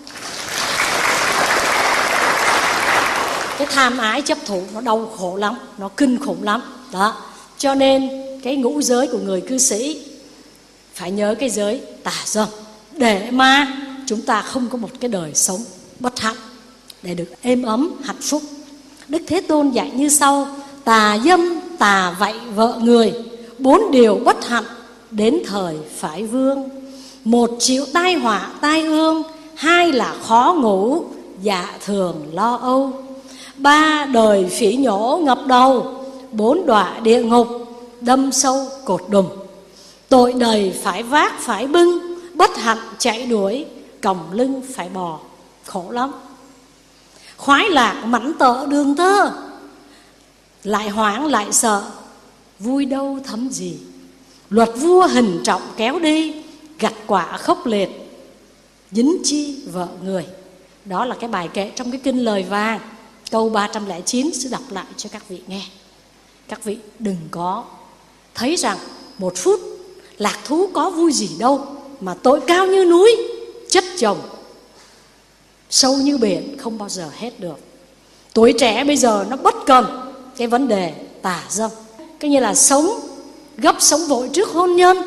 Cái tham ái chấp thủ nó đau khổ lắm, nó kinh khủng lắm. Đó, cho nên cái ngũ giới của người cư sĩ phải nhớ cái giới tà dâm, để mà chúng ta không có một cái đời sống bất hạnh, để được êm ấm hạnh phúc. Đức Thế Tôn dạy như sau: tà dâm, tà vạy vợ người, bốn điều bất hạnh đến thời phải vương. Một, chịu tai họa tai ương. Hai là khó ngủ, dạ thường lo âu. Ba, đời phỉ nhổ ngập đầu. Bốn, đọa địa ngục, đâm sâu cột đùng. Tội đầy phải vác phải bưng, bất hạnh chạy đuổi, còng lưng phải bò. Khổ lắm. Khoái lạc mảnh tợ đường tơ, lại hoảng lại sợ, vui đâu thấm gì. Luật vua hình trọng kéo đi, gặt quả khốc liệt, dính chi vợ người. Đó là cái bài kệ trong cái kinh Lời Vàng, câu ba trăm lẻ chín. Sẽ đọc lại cho các vị nghe. Các vị đừng có thấy rằng một phút lạc thú có vui gì đâu, mà tội cao như núi, chất chồng sâu như biển, không bao giờ hết được. Tuổi trẻ bây giờ nó bất cần cái vấn đề tà dâm, cái như là sống gấp sống vội trước hôn nhân,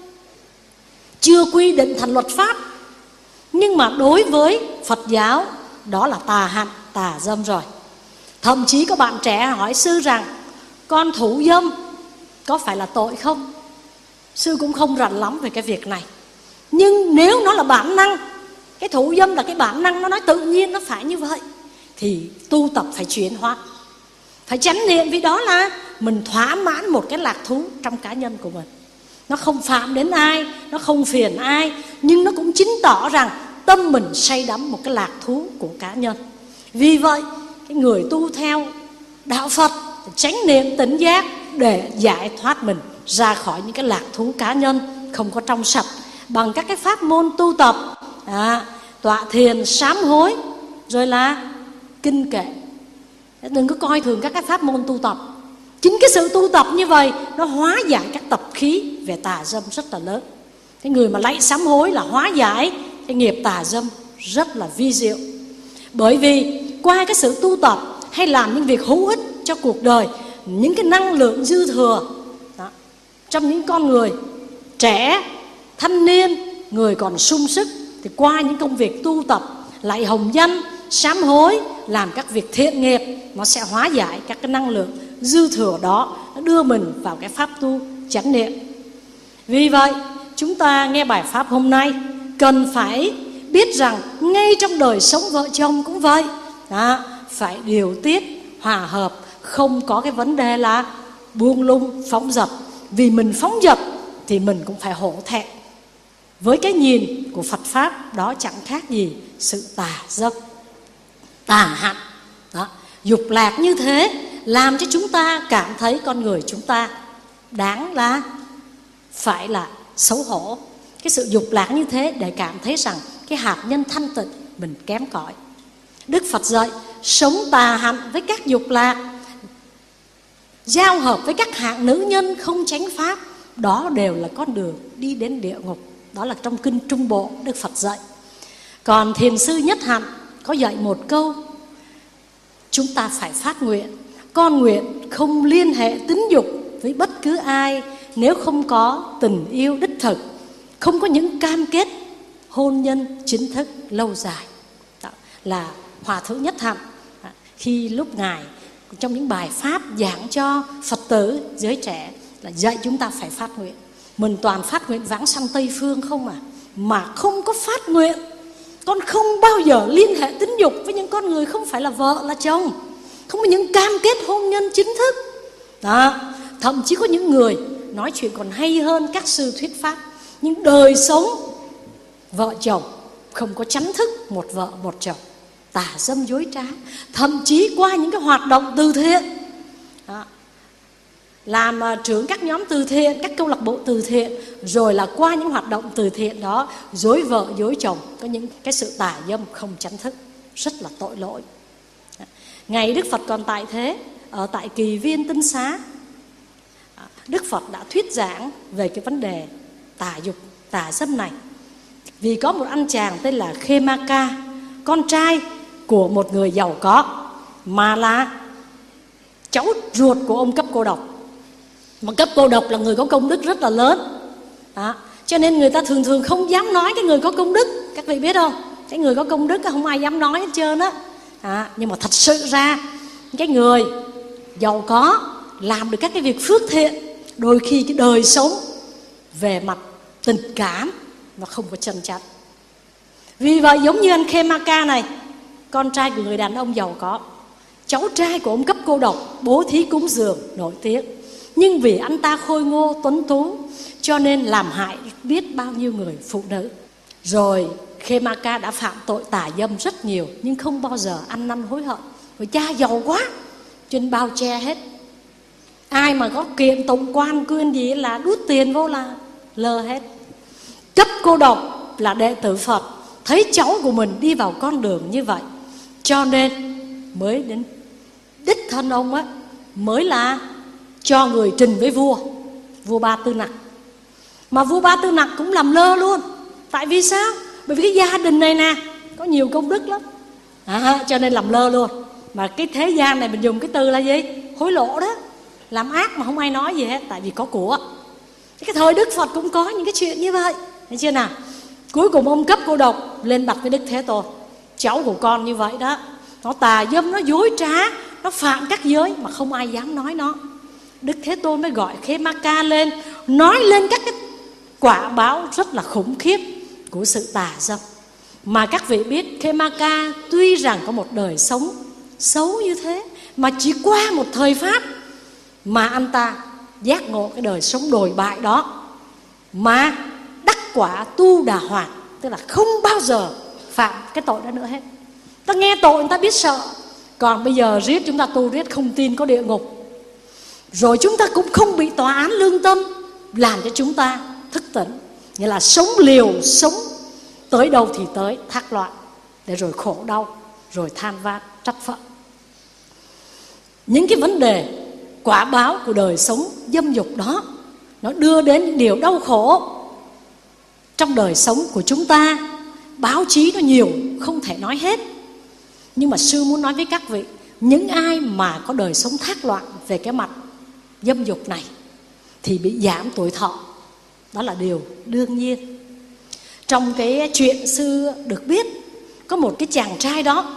chưa quy định thành luật pháp. Nhưng mà đối với Phật giáo, đó là tà hạnh, tà dâm rồi. Thậm chí có bạn trẻ hỏi sư rằng con thủ dâm có phải là tội không? Sư cũng không rành lắm về cái việc này. Nhưng nếu nó là bản năng, cái thủ dâm là cái bản năng, nó nói tự nhiên nó phải như vậy, thì tu tập phải chuyển hóa, phải chánh niệm, vì đó là mình thỏa mãn một cái lạc thú trong cá nhân của mình. Nó không phạm đến ai, nó không phiền ai, nhưng nó cũng chứng tỏ rằng tâm mình say đắm một cái lạc thú của cá nhân. Vì vậy cái người tu theo đạo Phật chánh niệm tỉnh giác để giải thoát mình ra khỏi những cái lạc thú cá nhân không có trong sạch, bằng các cái pháp môn tu tập, à, tọa thiền, sám hối, rồi là kinh kệ. Đừng có coi thường các cái pháp môn tu tập. Chính cái sự tu tập như vậy nó hóa giải các tập khí về tà dâm rất là lớn. Cái người mà lạy sám hối là hóa giải cái nghiệp tà dâm rất là vi diệu. Bởi vì qua cái sự tu tập hay làm những việc hữu ích cho cuộc đời, những cái năng lượng dư thừa đó, trong những con người trẻ, thanh niên, người còn sung sức, thì qua những công việc tu tập, lạy hồng danh, sám hối, làm các việc thiện nghiệp, nó sẽ hóa giải các cái năng lượng dư thừa đó, nó đưa mình vào cái pháp tu chánh niệm. Vì vậy chúng ta nghe bài pháp hôm nay cần phải biết rằng ngay trong đời sống vợ chồng cũng vậy đó, phải điều tiết, hòa hợp, không có cái vấn đề là buông lung, phóng dật. Vì mình phóng dật thì mình cũng phải hổ thẹn. Với cái nhìn của Phật Pháp, đó chẳng khác gì sự tà dâm, tà hạnh đó. Dục lạc như thế làm cho chúng ta cảm thấy con người chúng ta đáng là phải là xấu hổ. Cái sự dục lạc như thế để cảm thấy rằng cái hạt nhân thanh tịnh mình kém cỏi. Đức Phật dạy sống tà hạnh với các dục lạc, giao hợp với các hạng nữ nhân không chánh pháp, đó đều là con đường đi đến địa ngục. Đó là trong kinh Trung Bộ Đức Phật dạy. Còn Thiền sư Nhất Hạnh có dạy một câu: chúng ta phải phát nguyện, con nguyện không liên hệ tính dục với bất cứ ai nếu không có tình yêu đích thực, không có những cam kết hôn nhân chính thức lâu dài. Đó là Hòa thượng Nhất Hạnh khi lúc Ngài trong những bài pháp giảng cho Phật tử giới trẻ là dạy chúng ta phải phát nguyện. Mình toàn phát nguyện vãng sanh Tây Phương không à, mà không có phát nguyện con không bao giờ liên hệ tính dục với những con người không phải là vợ là chồng, không có những cam kết hôn nhân chính thức. Đó, thậm chí có những người nói chuyện còn hay hơn các sư thuyết pháp, nhưng đời sống vợ chồng không có chánh thức một vợ một chồng, tà dâm dối trá, thậm chí qua những cái hoạt động từ thiện. Đó, làm trưởng các nhóm từ thiện, các câu lạc bộ từ thiện, rồi là qua những hoạt động từ thiện đó dối vợ dối chồng, có những cái sự tà dâm không chánh thức, rất là tội lỗi. Ngày Đức Phật còn tại thế, ở tại Kỳ Viên Tinh Xá, Đức Phật đã thuyết giảng về cái vấn đề tà dục, tà dâm này. Vì có một anh chàng tên là Khemaka, con trai của một người giàu có, mà là cháu ruột của ông Cấp Cô Độc. Mà Cấp Cô Độc là người có công đức rất là lớn. Đó, cho nên người ta thường thường không dám nói cái người có công đức. Các vị biết không? Cái người có công đức không ai dám nói hết trơn á. À, nhưng mà thật sự ra cái người giàu có làm được các cái việc phước thiện, đôi khi cái đời sống về mặt tình cảm nó không có chân chắn. Vì vậy giống như anh Khemaka này, con trai của người đàn ông giàu có, cháu trai của ông Cấp Cô Độc, bố thí cúng dường nổi tiếng, nhưng vì anh ta khôi ngô tuấn tú cho nên làm hại biết bao nhiêu người phụ nữ. Rồi Khemaka đã phạm tội tà dâm rất nhiều, nhưng không bao giờ ăn năn hối hận. Vì cha giàu quá cho nên bao che hết. Ai mà có kiện tụng quan quyên gì là đút tiền vô là lơ hết. Cấp Cô Độc là đệ tử Phật, thấy cháu của mình đi vào con đường như vậy, cho nên mới đến đích thân ông á, mới là cho người trình với vua, vua Ba Tư Nặc. Mà vua Ba Tư Nặc cũng làm lơ luôn. Tại vì sao? Bởi vì cái gia đình này nè có nhiều công đức lắm, à, cho nên làm lơ luôn. Mà cái thế gian này mình dùng cái từ là gì? Hối lộ đó. Làm ác mà không ai nói gì hết, tại vì có của. Cái thời Đức Phật cũng có những cái chuyện như vậy, thấy chưa nào? Cuối cùng ông Cấp Cô Độc lên bạch với Đức Thế Tôn: cháu của con như vậy đó, nó tà dâm, nó dối trá, nó phạm các giới mà không ai dám nói nó. Đức Thế Tôn mới gọi Khemaka lên, nói lên các cái quả báo rất là khủng khiếp của sự tà dâm. Mà các vị biết Khemaka tuy rằng có một đời sống xấu như thế, mà chỉ qua một thời pháp mà anh ta giác ngộ cái đời sống đồi bại đó, mà đắc quả tu đà hoàng, tức là không bao giờ phạm cái tội đó nữa hết. Ta nghe tội người ta biết sợ. Còn bây giờ riết chúng ta tu riết không tin có địa ngục, rồi chúng ta cũng không bị tòa án lương tâm làm cho chúng ta thức tỉnh. Nghĩa là sống liều, sống tới đâu thì tới, thác loạn, để rồi khổ đau, rồi than van trách phận. Những cái vấn đề quả báo của đời sống dâm dục đó, nó đưa đến những điều đau khổ trong đời sống của chúng ta. Báo chí nó nhiều không thể nói hết, nhưng mà sư muốn nói với các vị, những ai mà có đời sống thác loạn về cái mặt dâm dục này thì bị giảm tuổi thọ, đó là điều đương nhiên. Trong cái chuyện xưa được biết, có một cái chàng trai đó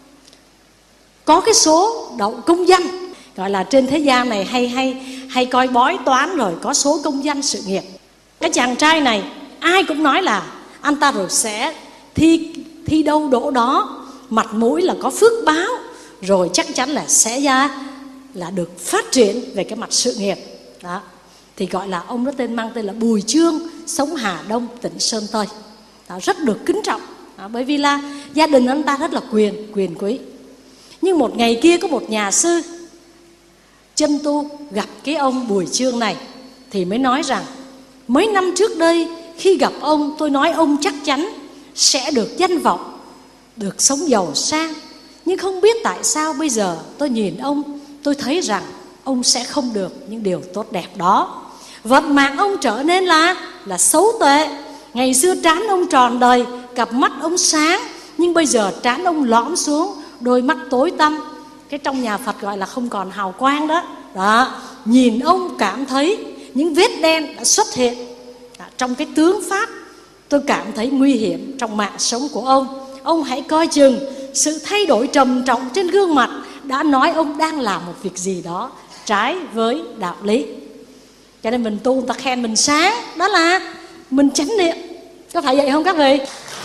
có cái số đậu công danh, gọi là trên thế gian này hay hay hay coi bói toán rồi có số công danh sự nghiệp. Cái chàng trai này ai cũng nói là anh ta rồi sẽ thi thi đâu đỗ đó, mặt mũi là có phước báo, rồi chắc chắn là sẽ ra là được phát triển về cái mặt sự nghiệp đó. Thì gọi là ông đó tên mang tên là Bùi Chương, sống Hà Đông, tỉnh Sơn Tây đó, rất được kính trọng đó, bởi vì là gia đình anh ta rất là quyền quyền quý. Nhưng một ngày kia có một nhà sư chân tu gặp cái ông Bùi Chương này, thì mới nói rằng mấy năm trước đây khi gặp ông, tôi nói ông chắc chắn sẽ được danh vọng, được sống giàu sang. Nhưng không biết tại sao bây giờ tôi nhìn ông, tôi thấy rằng ông sẽ không được những điều tốt đẹp đó. Vận mạng ông trở nên là là xấu tệ. Ngày xưa trán ông tròn đầy, cặp mắt ông sáng, nhưng bây giờ trán ông lõm xuống, đôi mắt tối tăm. Cái trong nhà Phật gọi là không còn hào quang đó. Đó, nhìn ông cảm thấy những vết đen đã xuất hiện đó, trong cái tướng pháp. Tôi cảm thấy nguy hiểm trong mạng sống của ông. Ông hãy coi chừng. Sự thay đổi trầm trọng trên gương mặt đã nói ông đang làm một việc gì đó trái với đạo lý. Cho nên mình tu, người ta khen mình sáng, đó là mình chánh niệm. Có phải vậy không các vị?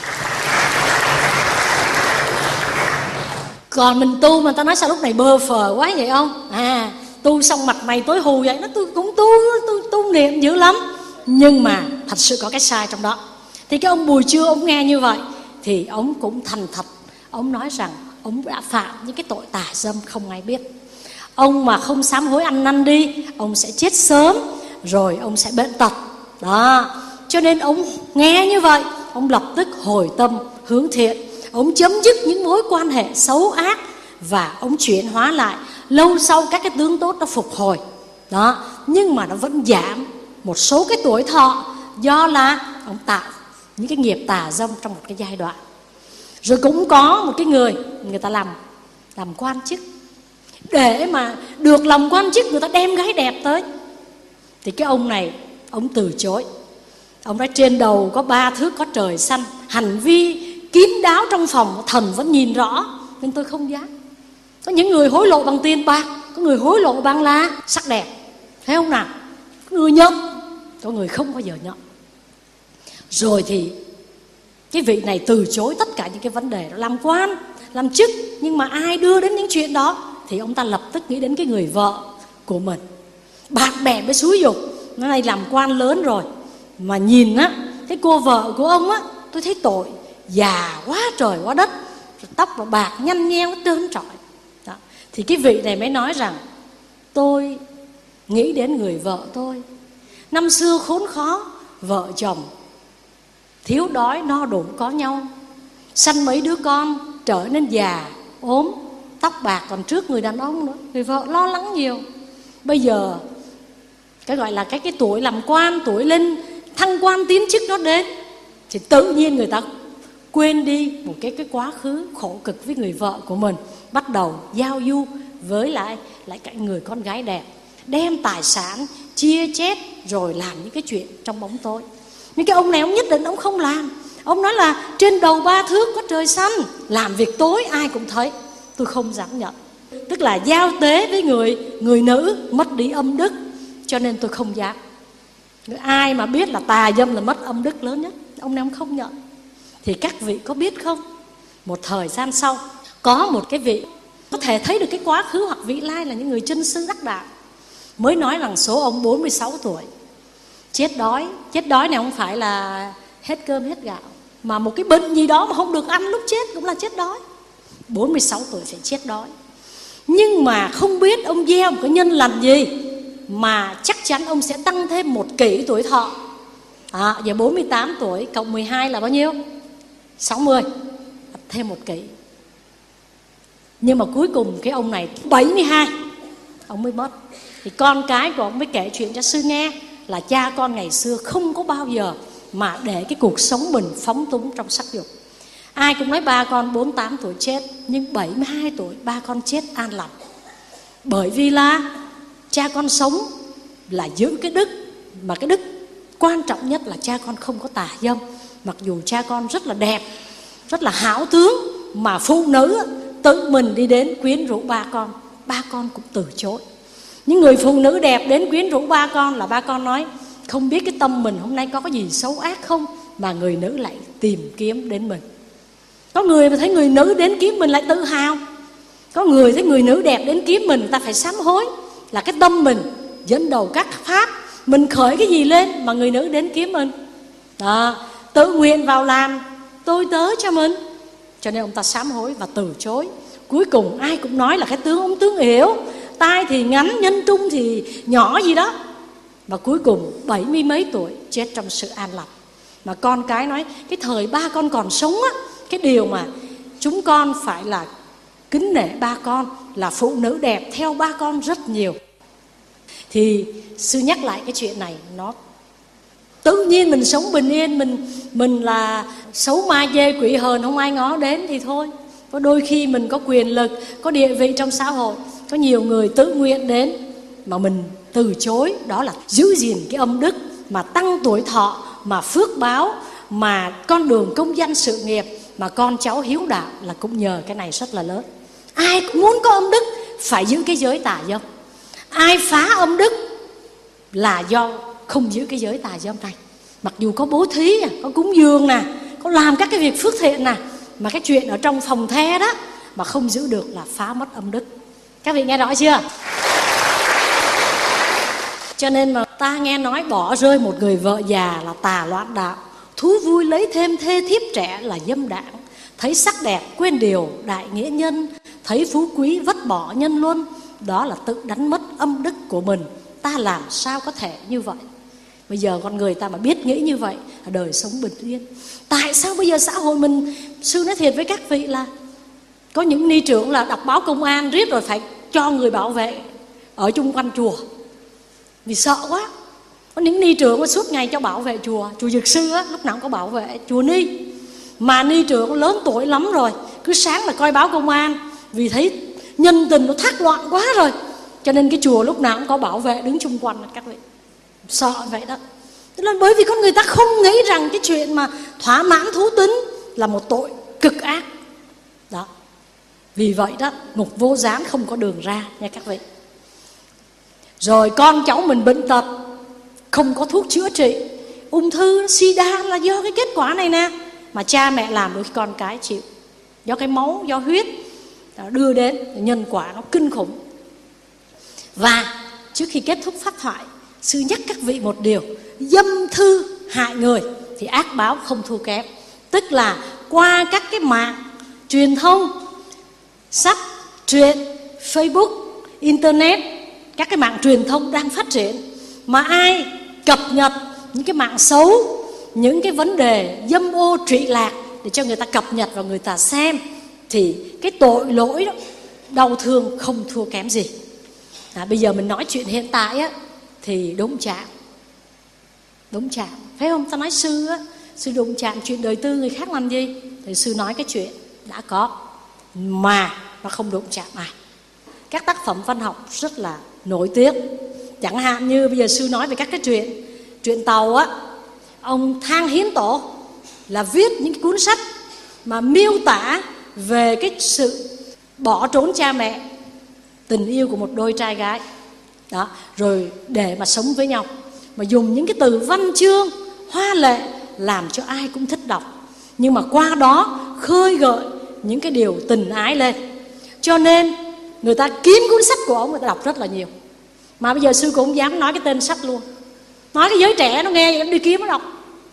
Còn mình tu mà người ta nói sao lúc này bơ phờ quá vậy không? À, tu xong mặt mày tối hù vậy. Nó tôi cũng tu, tu, tu niệm dữ lắm. Nhưng mà thật sự có cái sai trong đó. Thì cái ông Bùi Chưa, ông nghe như vậy thì ông cũng thành thật. Ông nói rằng ông đã phạm những cái tội tà dâm không ai biết. Ông mà không sám hối ăn năn đi, ông sẽ chết sớm, rồi ông sẽ bệnh tật. Đó, cho nên ông nghe như vậy, ông lập tức hồi tâm hướng thiện. Ông chấm dứt những mối quan hệ xấu ác và ông chuyển hóa lại. Lâu sau các cái tướng tốt nó phục hồi. Đó, nhưng mà nó vẫn giảm một số cái tuổi thọ, do là ông tạo những cái nghiệp tà dâm trong một cái giai đoạn. Rồi cũng có một cái người, người ta làm làm quan chức. Để mà được làm quan chức, người ta đem gái đẹp tới. Thì cái ông này, ông từ chối. Ông nói trên đầu có ba thước có trời xanh, hành vi kín đáo trong phòng thần vẫn nhìn rõ, nên tôi không dám. Có những người hối lộ bằng tiền bạc, có người hối lộ bằng là sắc đẹp, thấy không nào? Có người nhận, có người không bao giờ nhận. Rồi thì cái vị này từ chối tất cả những cái vấn đề đó. Làm quan, làm chức, nhưng mà ai đưa đến những chuyện đó thì ông ta lập tức nghĩ đến cái người vợ của mình. Bạn bè mới xúi giục, nó này làm quan lớn rồi mà nhìn á, cái cô vợ của ông á, tôi thấy tội, già quá trời quá đất, tóc và bạc nhăn nheo trơn trọi. Đó. Thì cái vị này mới nói rằng tôi nghĩ đến người vợ tôi. Năm xưa khốn khó, vợ chồng thiếu đói no đủ có nhau, sanh mấy đứa con trở nên già ốm, tóc bạc còn trước người đàn ông nữa. Người vợ lo lắng nhiều. Bây giờ cái gọi là cái cái tuổi làm quan, tuổi lên thăng quan tiến chức nó đến, thì tự nhiên người ta quên đi một cái cái quá khứ khổ cực với người vợ của mình, bắt đầu giao du với lại lại cái người con gái đẹp, đem tài sản chia chét rồi làm những cái chuyện trong bóng tối. Nhưng cái ông này ông nhất định ông không làm. Ông nói là trên đầu ba thước có trời xanh, làm việc tối ai cũng thấy, tôi không dám nhận. Tức là giao tế với người người nữ mất đi âm đức, cho nên tôi không dám. Ai mà biết là tà dâm là mất âm đức lớn nhất, ông này ông không nhận. Thì các vị có biết không, một thời gian sau có một cái vị có thể thấy được cái quá khứ hoặc vị lai là những người chân sư đắc đạo, mới nói rằng số ông bốn mươi sáu tuổi chết đói. Chết đói này không phải là hết cơm hết gạo, mà một cái bệnh gì đó mà không được ăn lúc chết cũng là chết đói. Bốn mươi sáu tuổi phải chết đói. Nhưng mà không biết ông gieo một cái nhân lành gì mà chắc chắn ông sẽ tăng thêm một kỷ tuổi thọ. À, giờ bốn mươi tám tuổi cộng mười hai là bao nhiêu? sáu mươi, thêm một kỷ. Nhưng mà cuối cùng cái ông này bảy mươi hai ông mới mất. Thì con cái của ông mới kể chuyện cho sư nghe là cha con ngày xưa không có bao giờ mà để cái cuộc sống mình phóng túng trong sắc dục. Ai cũng nói ba con bốn mươi tám tuổi chết, nhưng bảy mươi hai tuổi ba con chết an lành. Bởi vì là cha con sống là giữ cái đức, mà cái đức quan trọng nhất là cha con không có tà dâm. Mặc dù cha con rất là đẹp, rất là hảo tướng, mà phụ nữ tự mình đi đến quyến rũ ba con, ba con cũng từ chối. Những người phụ nữ đẹp đến quyến rũ ba con là ba con nói không biết cái tâm mình hôm nay có cái gì xấu ác không, mà người nữ lại tìm kiếm đến mình. Có người mà thấy người nữ đến kiếm mình lại tự hào, có người thấy người nữ đẹp đến kiếm mình, người ta phải sám hối. Là cái tâm mình dẫn đầu các pháp, mình khởi cái gì lên mà người nữ đến kiếm mình. Đó, tự nguyện vào làm tôi tớ cho mình, cho nên ông ta sám hối và từ chối. Cuối cùng ai cũng nói là cái tướng ông tướng yếu, tai thì ngắn, nhân trung thì nhỏ gì đó. Và cuối cùng bảy mươi mấy tuổi chết trong sự an lành. Mà con cái nói cái thời ba con còn sống á, cái điều mà chúng con phải là kính nể ba con là phụ nữ đẹp theo ba con rất nhiều. Thì sư nhắc lại cái chuyện này, nó tự nhiên mình sống bình yên, mình mình là xấu ma dê quỷ hờn không ai ngó đến thì thôi. Có đôi khi mình có quyền lực, có địa vị trong xã hội, có nhiều người tự nguyện đến mà mình từ chối, đó là giữ gìn cái âm đức mà tăng tuổi thọ, mà phước báo, mà con đường công danh sự nghiệp, mà con cháu hiếu đạo là cũng nhờ cái này rất là lớn. Ai cũng muốn có âm đức phải giữ cái giới tà dâm. Ai phá âm đức là do không giữ cái giới tà dâm này. Mặc dù có bố thí, có cúng dường nè, có làm các cái việc phước thiện nè, mà cái chuyện ở trong phòng the đó mà không giữ được là phá mất âm đức. Các vị nghe rõ chưa? Cho nên mà ta nghe nói bỏ rơi một người vợ già là tà loạn đạo, thú vui lấy thêm thê thiếp trẻ là dâm đảng, thấy sắc đẹp quên điều đại nghĩa nhân, thấy phú quý vứt bỏ nhân luân, đó là tự đánh mất âm đức của mình. Ta làm sao có thể như vậy? Bây giờ con người ta mà biết nghĩ như vậy là đời sống bình yên. Tại sao bây giờ xã hội mình, sư nói thiệt với các vị là có những ni trưởng là đọc báo công an riết rồi phải cho người bảo vệ ở chung quanh chùa vì sợ quá. Có những ni trưởng suốt ngày cho bảo vệ chùa. Chùa Dược Sư á, lúc nào cũng có bảo vệ. Chùa Ni mà ni trưởng lớn tuổi lắm rồi, cứ sáng là coi báo công an, vì thấy nhân tình nó thác loạn quá rồi, cho nên cái chùa lúc nào cũng có bảo vệ đứng chung quanh. Các vị sợ vậy đó. Tức là bởi vì con người ta không nghĩ rằng cái chuyện mà thỏa mãn thú tính là một tội cực ác đó. Vì vậy đó, ngục vô gián không có đường ra nha các vị. Rồi con cháu mình bệnh tật không có thuốc chữa trị, ung thư, sida là do cái kết quả này nè. Mà cha mẹ làm đôi khi con cái chịu, do cái máu, do huyết đưa đến, nhân quả nó kinh khủng. Và trước khi kết thúc pháp thoại, sư nhắc các vị một điều: dâm thư hại người thì ác báo không thua kém. Tức là qua các cái mạng truyền thông, sách, truyện, Facebook, Internet, các cái mạng truyền thông đang phát triển, mà ai cập nhật những cái mạng xấu, những cái vấn đề dâm ô trụy lạc để cho người ta cập nhật và người ta xem, thì cái tội lỗi đó, đau thương không thua kém gì. À, bây giờ mình nói chuyện hiện tại á, thì đụng chạm, đụng chạm, phải không? Ta nói sư á, sư đụng chạm chuyện đời tư người khác làm gì? Thì sư nói cái chuyện đã có mà nó không đụng chạm ai. Các tác phẩm văn học rất là nổi tiếng, chẳng hạn như bây giờ sư nói về các cái chuyện chuyện tàu á, ông Thang Hiến Tổ là viết những cuốn sách mà miêu tả về cái sự bỏ trốn cha mẹ, tình yêu của một đôi trai gái đó, rồi để mà sống với nhau, mà dùng những cái từ văn chương hoa lệ làm cho ai cũng thích đọc, nhưng mà qua đó khơi gợi những cái điều tình ái lên. Cho nên người ta kiếm cuốn sách của ông, người ta đọc rất là nhiều. Mà bây giờ sư cũng không dám nói cái tên sách luôn, nói cái giới trẻ nó nghe nó đi kiếm nó đọc,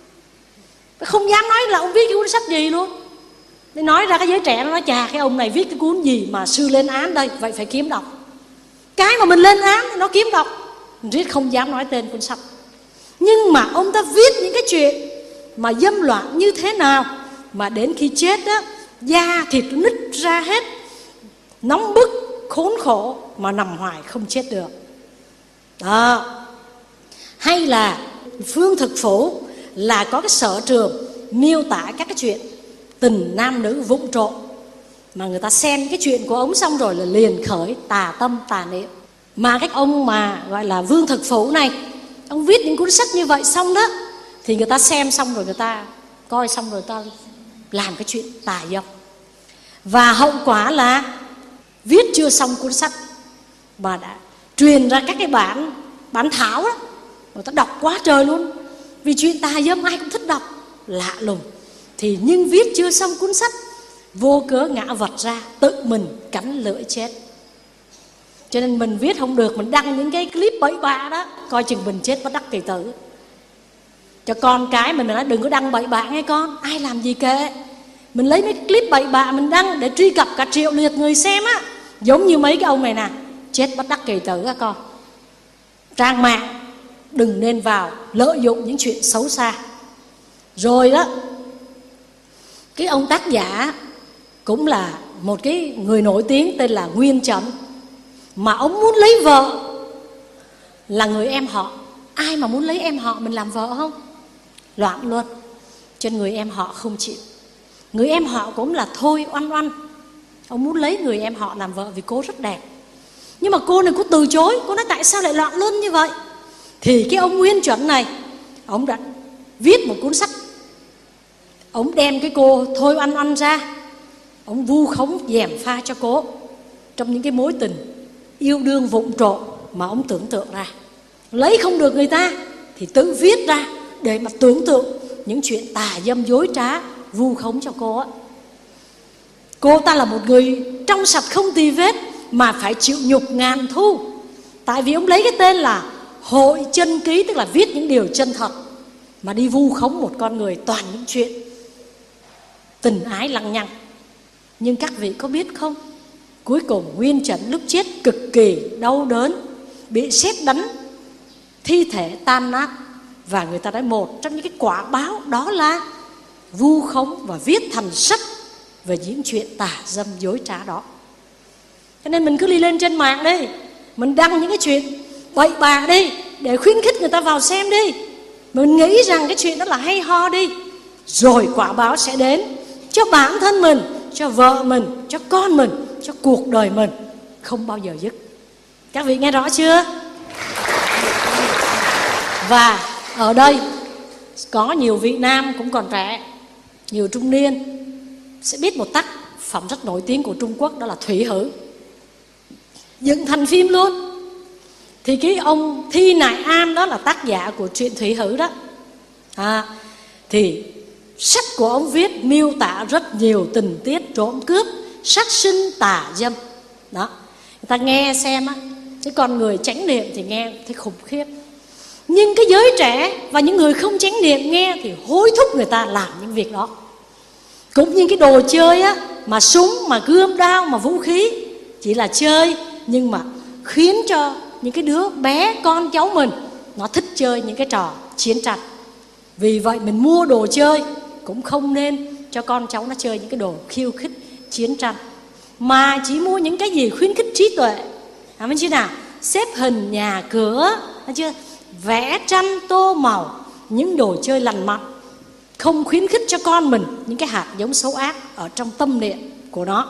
không dám nói là ông viết cái cuốn sách gì luôn. Để nói ra cái giới trẻ nó nói: chà, cái ông này viết cái cuốn gì mà sư lên án đây, vậy phải kiếm đọc. Cái mà mình lên án nó kiếm đọc, mình riết không dám nói tên cuốn sách. Nhưng mà ông ta viết những cái chuyện mà dâm loạn như thế nào, mà đến khi chết á, da thịt nứt ra hết, nóng bức, khốn khổ mà nằm hoài không chết được đó. Hay là Phương Thực Phổ là có cái sở trường miêu tả các cái chuyện tình nam nữ vụng trộm, mà người ta xem cái chuyện của ông xong rồi là liền khởi tà tâm tà niệm. Mà cái ông mà gọi là Vương Thực Phổ này, ông viết những cuốn sách như vậy xong đó, thì người ta xem xong rồi, người ta coi xong rồi, người ta làm cái chuyện tà dâm. Và hậu quả là viết chưa xong cuốn sách mà đã truyền ra các cái bản bản thảo đó, người ta đọc quá trời luôn, vì chuyện tà dâm ai cũng thích đọc, lạ lùng. Thì nhưng viết chưa xong cuốn sách, vô cớ ngã vật ra, tự mình cắn lưỡi chết. Cho nên mình viết không được, mình đăng những cái clip bậy bạ đó, coi chừng mình chết bất đắc kỳ tử. Cho con cái mình nói đừng có đăng bậy bạ nghe con, ai làm gì kệ. Mình lấy mấy clip bậy bạ mình đăng để truy cập cả triệu lượt người xem á, giống như mấy cái ông này nè, chết bất đắc kỳ tử các con. Trang mạng đừng nên vào lợi dụng những chuyện xấu xa. Rồi đó, cái ông tác giả cũng là một cái người nổi tiếng tên là Nguyên Chấn, mà ông muốn lấy vợ là người em họ. Ai mà muốn lấy em họ mình làm vợ không? Loạn luôn. Cho nên người em họ không chịu. Người em họ cũng là Thôi Oanh Oanh, ông muốn lấy người em họ làm vợ vì cô rất đẹp. Nhưng mà cô này cô từ chối. Cô nói tại sao lại loạn luân như vậy? Thì cái ông Nguyên Chuẩn này, ông đã viết một cuốn sách. Ông đem cái cô Thôi Oanh Oanh ra, ông vu khống gièm pha cho cô trong những cái mối tình yêu đương vụng trộm mà ông tưởng tượng ra. Lấy không được người ta thì tự viết ra để mà tưởng tượng những chuyện tà dâm dối trá vu khống cho cô á. Cô ta là một người trong sạch không tì vết mà phải chịu nhục ngàn thu. Tại vì ông lấy cái tên là Hội Chân Ký, tức là viết những điều chân thật, mà đi vu khống một con người toàn những chuyện tình ái lăng nhăng. Nhưng các vị có biết không, cuối cùng Nguyên Trấn lúc chết cực kỳ đau đớn, bị sét đánh, thi thể tan nát. Và người ta nói một trong những cái quả báo đó là vu khống và viết thành sách về những chuyện tà dâm dối trá đó. Cho nên mình cứ đi lên trên mạng đi, mình đăng những cái chuyện bậy bạ đi, để khuyến khích người ta vào xem đi. Mình nghĩ rằng cái chuyện đó là hay ho đi, rồi quả báo sẽ đến cho bản thân mình, cho vợ mình, cho con mình, cho cuộc đời mình, không bao giờ dứt. Các vị nghe rõ chưa? Và ở đây có nhiều vị nam cũng còn trẻ, nhiều trung niên sẽ biết một tác phẩm rất nổi tiếng của Trung Quốc, đó là Thủy Hử, dựng thành phim luôn. Thì cái ông Thi Nại Am đó là tác giả của truyện Thủy Hử đó. à, Thì sách của ông viết miêu tả rất nhiều tình tiết trộm cướp, sát sinh, tà dâm đó. Người ta nghe xem á, cái con người chánh niệm thì nghe thấy khủng khiếp, nhưng cái giới trẻ và những người không chánh niệm nghe thì hối thúc người ta làm những việc đó. Cũng như cái đồ chơi á, mà súng, mà gươm đao, mà vũ khí chỉ là chơi, nhưng mà khiến cho những cái đứa bé con cháu mình nó thích chơi những cái trò chiến tranh. Vì vậy mình mua đồ chơi cũng không nên cho con cháu nó chơi những cái đồ khiêu khích chiến tranh, mà chỉ mua những cái gì khuyến khích trí tuệ. À, mình chứ nào xếp hình nhà cửa, thấy chưa? Vẽ tranh tô màu, những đồ chơi lành mạnh, không khuyến khích cho con mình những cái hạt giống xấu ác ở trong tâm niệm của nó.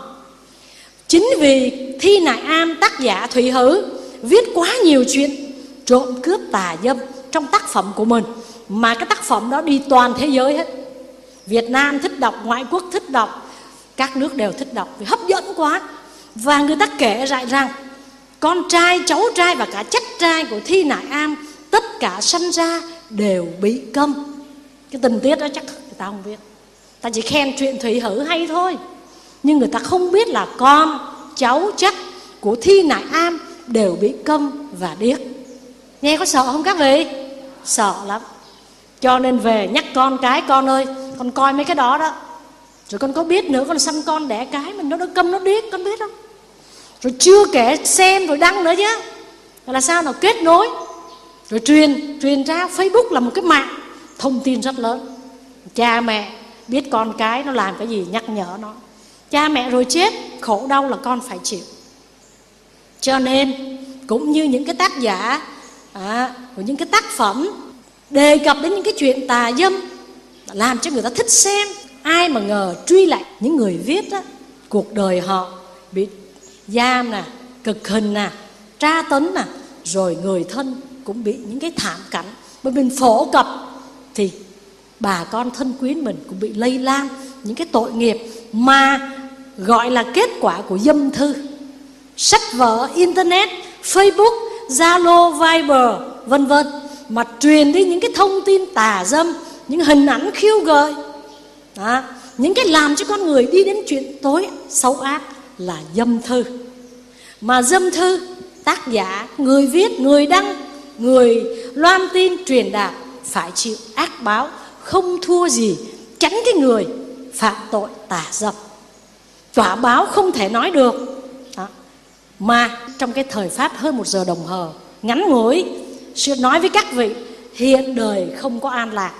Chính vì Thi Nại Am, tác giả Thủy Hử, viết quá nhiều chuyện trộm cướp tà dâm trong tác phẩm của mình, mà cái tác phẩm đó đi toàn thế giới hết. Việt Nam thích đọc, ngoại quốc thích đọc, các nước đều thích đọc vì hấp dẫn quá. Và người ta kể lại rằng con trai, cháu trai và cả chắc trai của Thi Nại Am tất cả sanh ra đều bị câm. Cái tình tiết đó chắc người ta không biết, ta chỉ khen chuyện Thủy Hử hay thôi, nhưng người ta không biết là con, cháu chắc của Thi Nại Am đều bị câm và điếc. Nghe có sợ không các vị? Sợ lắm. Cho nên về nhắc con cái, con ơi, con coi mấy cái đó đó, rồi con có biết nữa, con sanh con đẻ cái mình nó nó câm nó điếc, con biết không? Rồi chưa kể xem rồi đăng nữa chứ, là sao nào kết nối, rồi truyền truyền ra. Facebook là một cái mạng thông tin rất lớn. Cha mẹ biết con cái nó làm cái gì nhắc nhở nó. Cha mẹ rồi chết, khổ đau là con phải chịu. Cho nên cũng như những cái tác giả à, của những cái tác phẩm đề cập đến những cái chuyện tà dâm, làm cho người ta thích xem. Ai mà ngờ truy lại những người viết đó, cuộc đời họ bị giam nè, cực hình nè, tra tấn nè, rồi người thân cũng bị những cái thảm cảnh. Bởi mình phổ cập thì bà con thân quyến mình cũng bị lây lan những cái tội nghiệp mà gọi là kết quả của dâm thư. Sách vở, internet, Facebook, Zalo, Viber, vân vân, mà truyền đi những cái thông tin tà dâm, những hình ảnh khiêu gợi đó, những cái làm cho con người đi đến chuyện tối xấu ác là dâm thư. Mà dâm thư, tác giả, người viết, người đăng, người loan tin truyền đạt phải chịu ác báo không thua gì tránh cái người phạm tội tà dâm. Quả báo không thể nói được đó. Mà trong cái thời Pháp hơn một giờ đồng hồ ngắn ngủi, sự nói với các vị, hiện đời không có an lạc,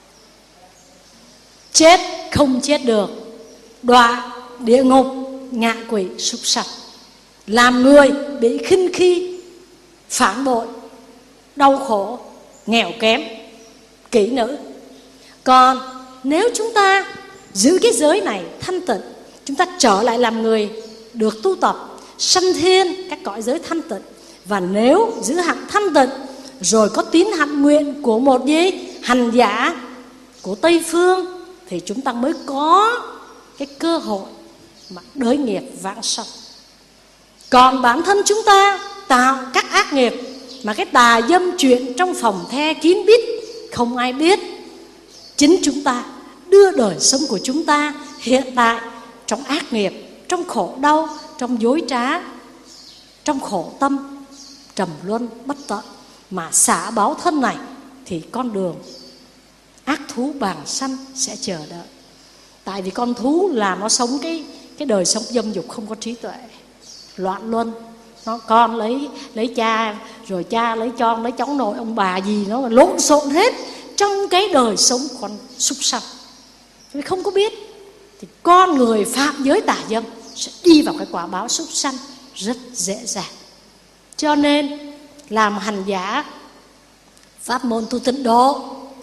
chết không chết được, đọa địa ngục, ngạ quỷ, súc sạch, làm người bị khinh khi, phản bội, đau khổ, nghèo kém, kỹ nữ. Còn nếu chúng ta giữ cái giới này thanh tịnh, chúng ta trở lại làm người được tu tập, sanh thiên các cõi giới thanh tịnh. Và nếu giữ hạnh thanh tịnh rồi có tín hạnh nguyện của một gì? Hành giả của Tây Phương, thì chúng ta mới có cái cơ hội mà đới nghiệp vãng sanh. Còn bản thân chúng ta tạo các ác nghiệp, mà cái tà dâm chuyện trong phòng the kín bít, không ai biết, chính chúng ta đưa đời sống của chúng ta hiện tại trong ác nghiệp, trong khổ đau, trong dối trá, trong khổ tâm trầm luân bất tận. Mà xả báo thân này thì con đường ác thú bàng sanh sẽ chờ đợi. Tại vì con thú là nó sống cái, cái đời sống dâm dục không có trí tuệ, loạn luân. Nó con lấy lấy cha, rồi cha lấy con, lấy cháu nội ông bà gì nó lộn xộn hết trong cái đời sống con súc sanh. Vì không có biết thì con người phạm giới tà dâm sẽ đi vào cái quả báo súc sanh rất dễ dàng. Cho nên làm hành giả pháp môn tu tịnh độ,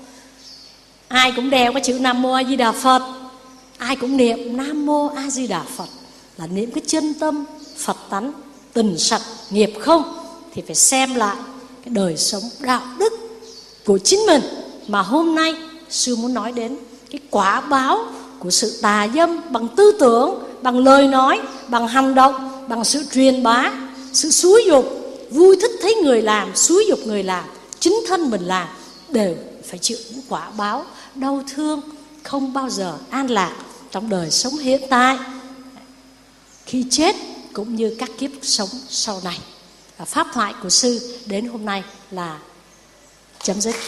ai cũng đeo cái chữ Nam Mô A Di Đà Phật, ai cũng niệm Nam Mô A Di Đà Phật, là niệm cái chân tâm Phật tánh, tình sạch, nghiệp không. Thì phải xem lại cái đời sống đạo đức của chính mình. Mà hôm nay sư muốn nói đến cái quả báo của sự tà dâm bằng tư tưởng, bằng lời nói, bằng hành động, bằng sự truyền bá, sự xúi dục, vui thích thấy người làm, xúi dục người làm, chính thân mình làm, đều phải chịu những quả báo đau thương, không bao giờ an lạc trong đời sống hiện tại, khi chết cũng như các kiếp sống sau này. Pháp thoại của sư đến hôm nay là chấm dứt.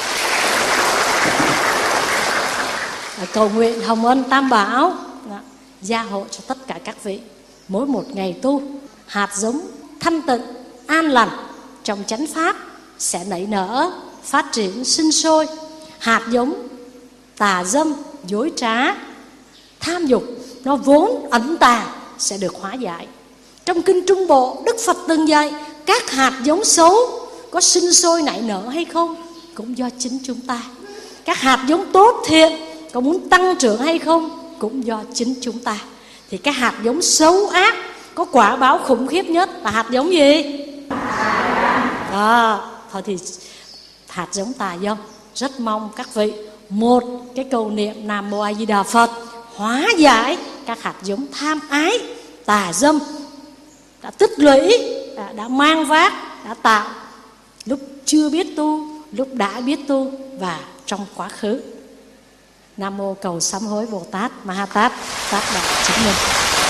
Cầu nguyện hồng ân Tam Bảo gia hộ cho tất cả các vị, mỗi một ngày tu hạt giống thanh tịnh an lành trong chánh pháp sẽ nảy nở, phát triển, sinh sôi. Hạt giống tà dâm, dối trá, tham dục nó vốn ẩn tàng sẽ được hóa giải. Trong kinh Trung Bộ, Đức Phật từng dạy các hạt giống xấu có sinh sôi nảy nở hay không cũng do chính chúng ta. Các hạt giống tốt thiện có muốn tăng trưởng hay không cũng do chính chúng ta. Thì cái hạt giống xấu ác có quả báo khủng khiếp nhất là hạt giống gì? À, thôi thì hạt giống tà dâm. Rất mong các vị một cái câu niệm Nam Mô A Di Đà Phật hóa giải các hạt giống tham ái, tà dâm đã tích lũy, đã, đã mang vác, đã tạo lúc chưa biết tu, lúc đã biết tu và trong quá khứ. Nam Mô Cầu Sám Hối Bồ Tát Ma Ha Tát Tác Đạo Chứng Minh.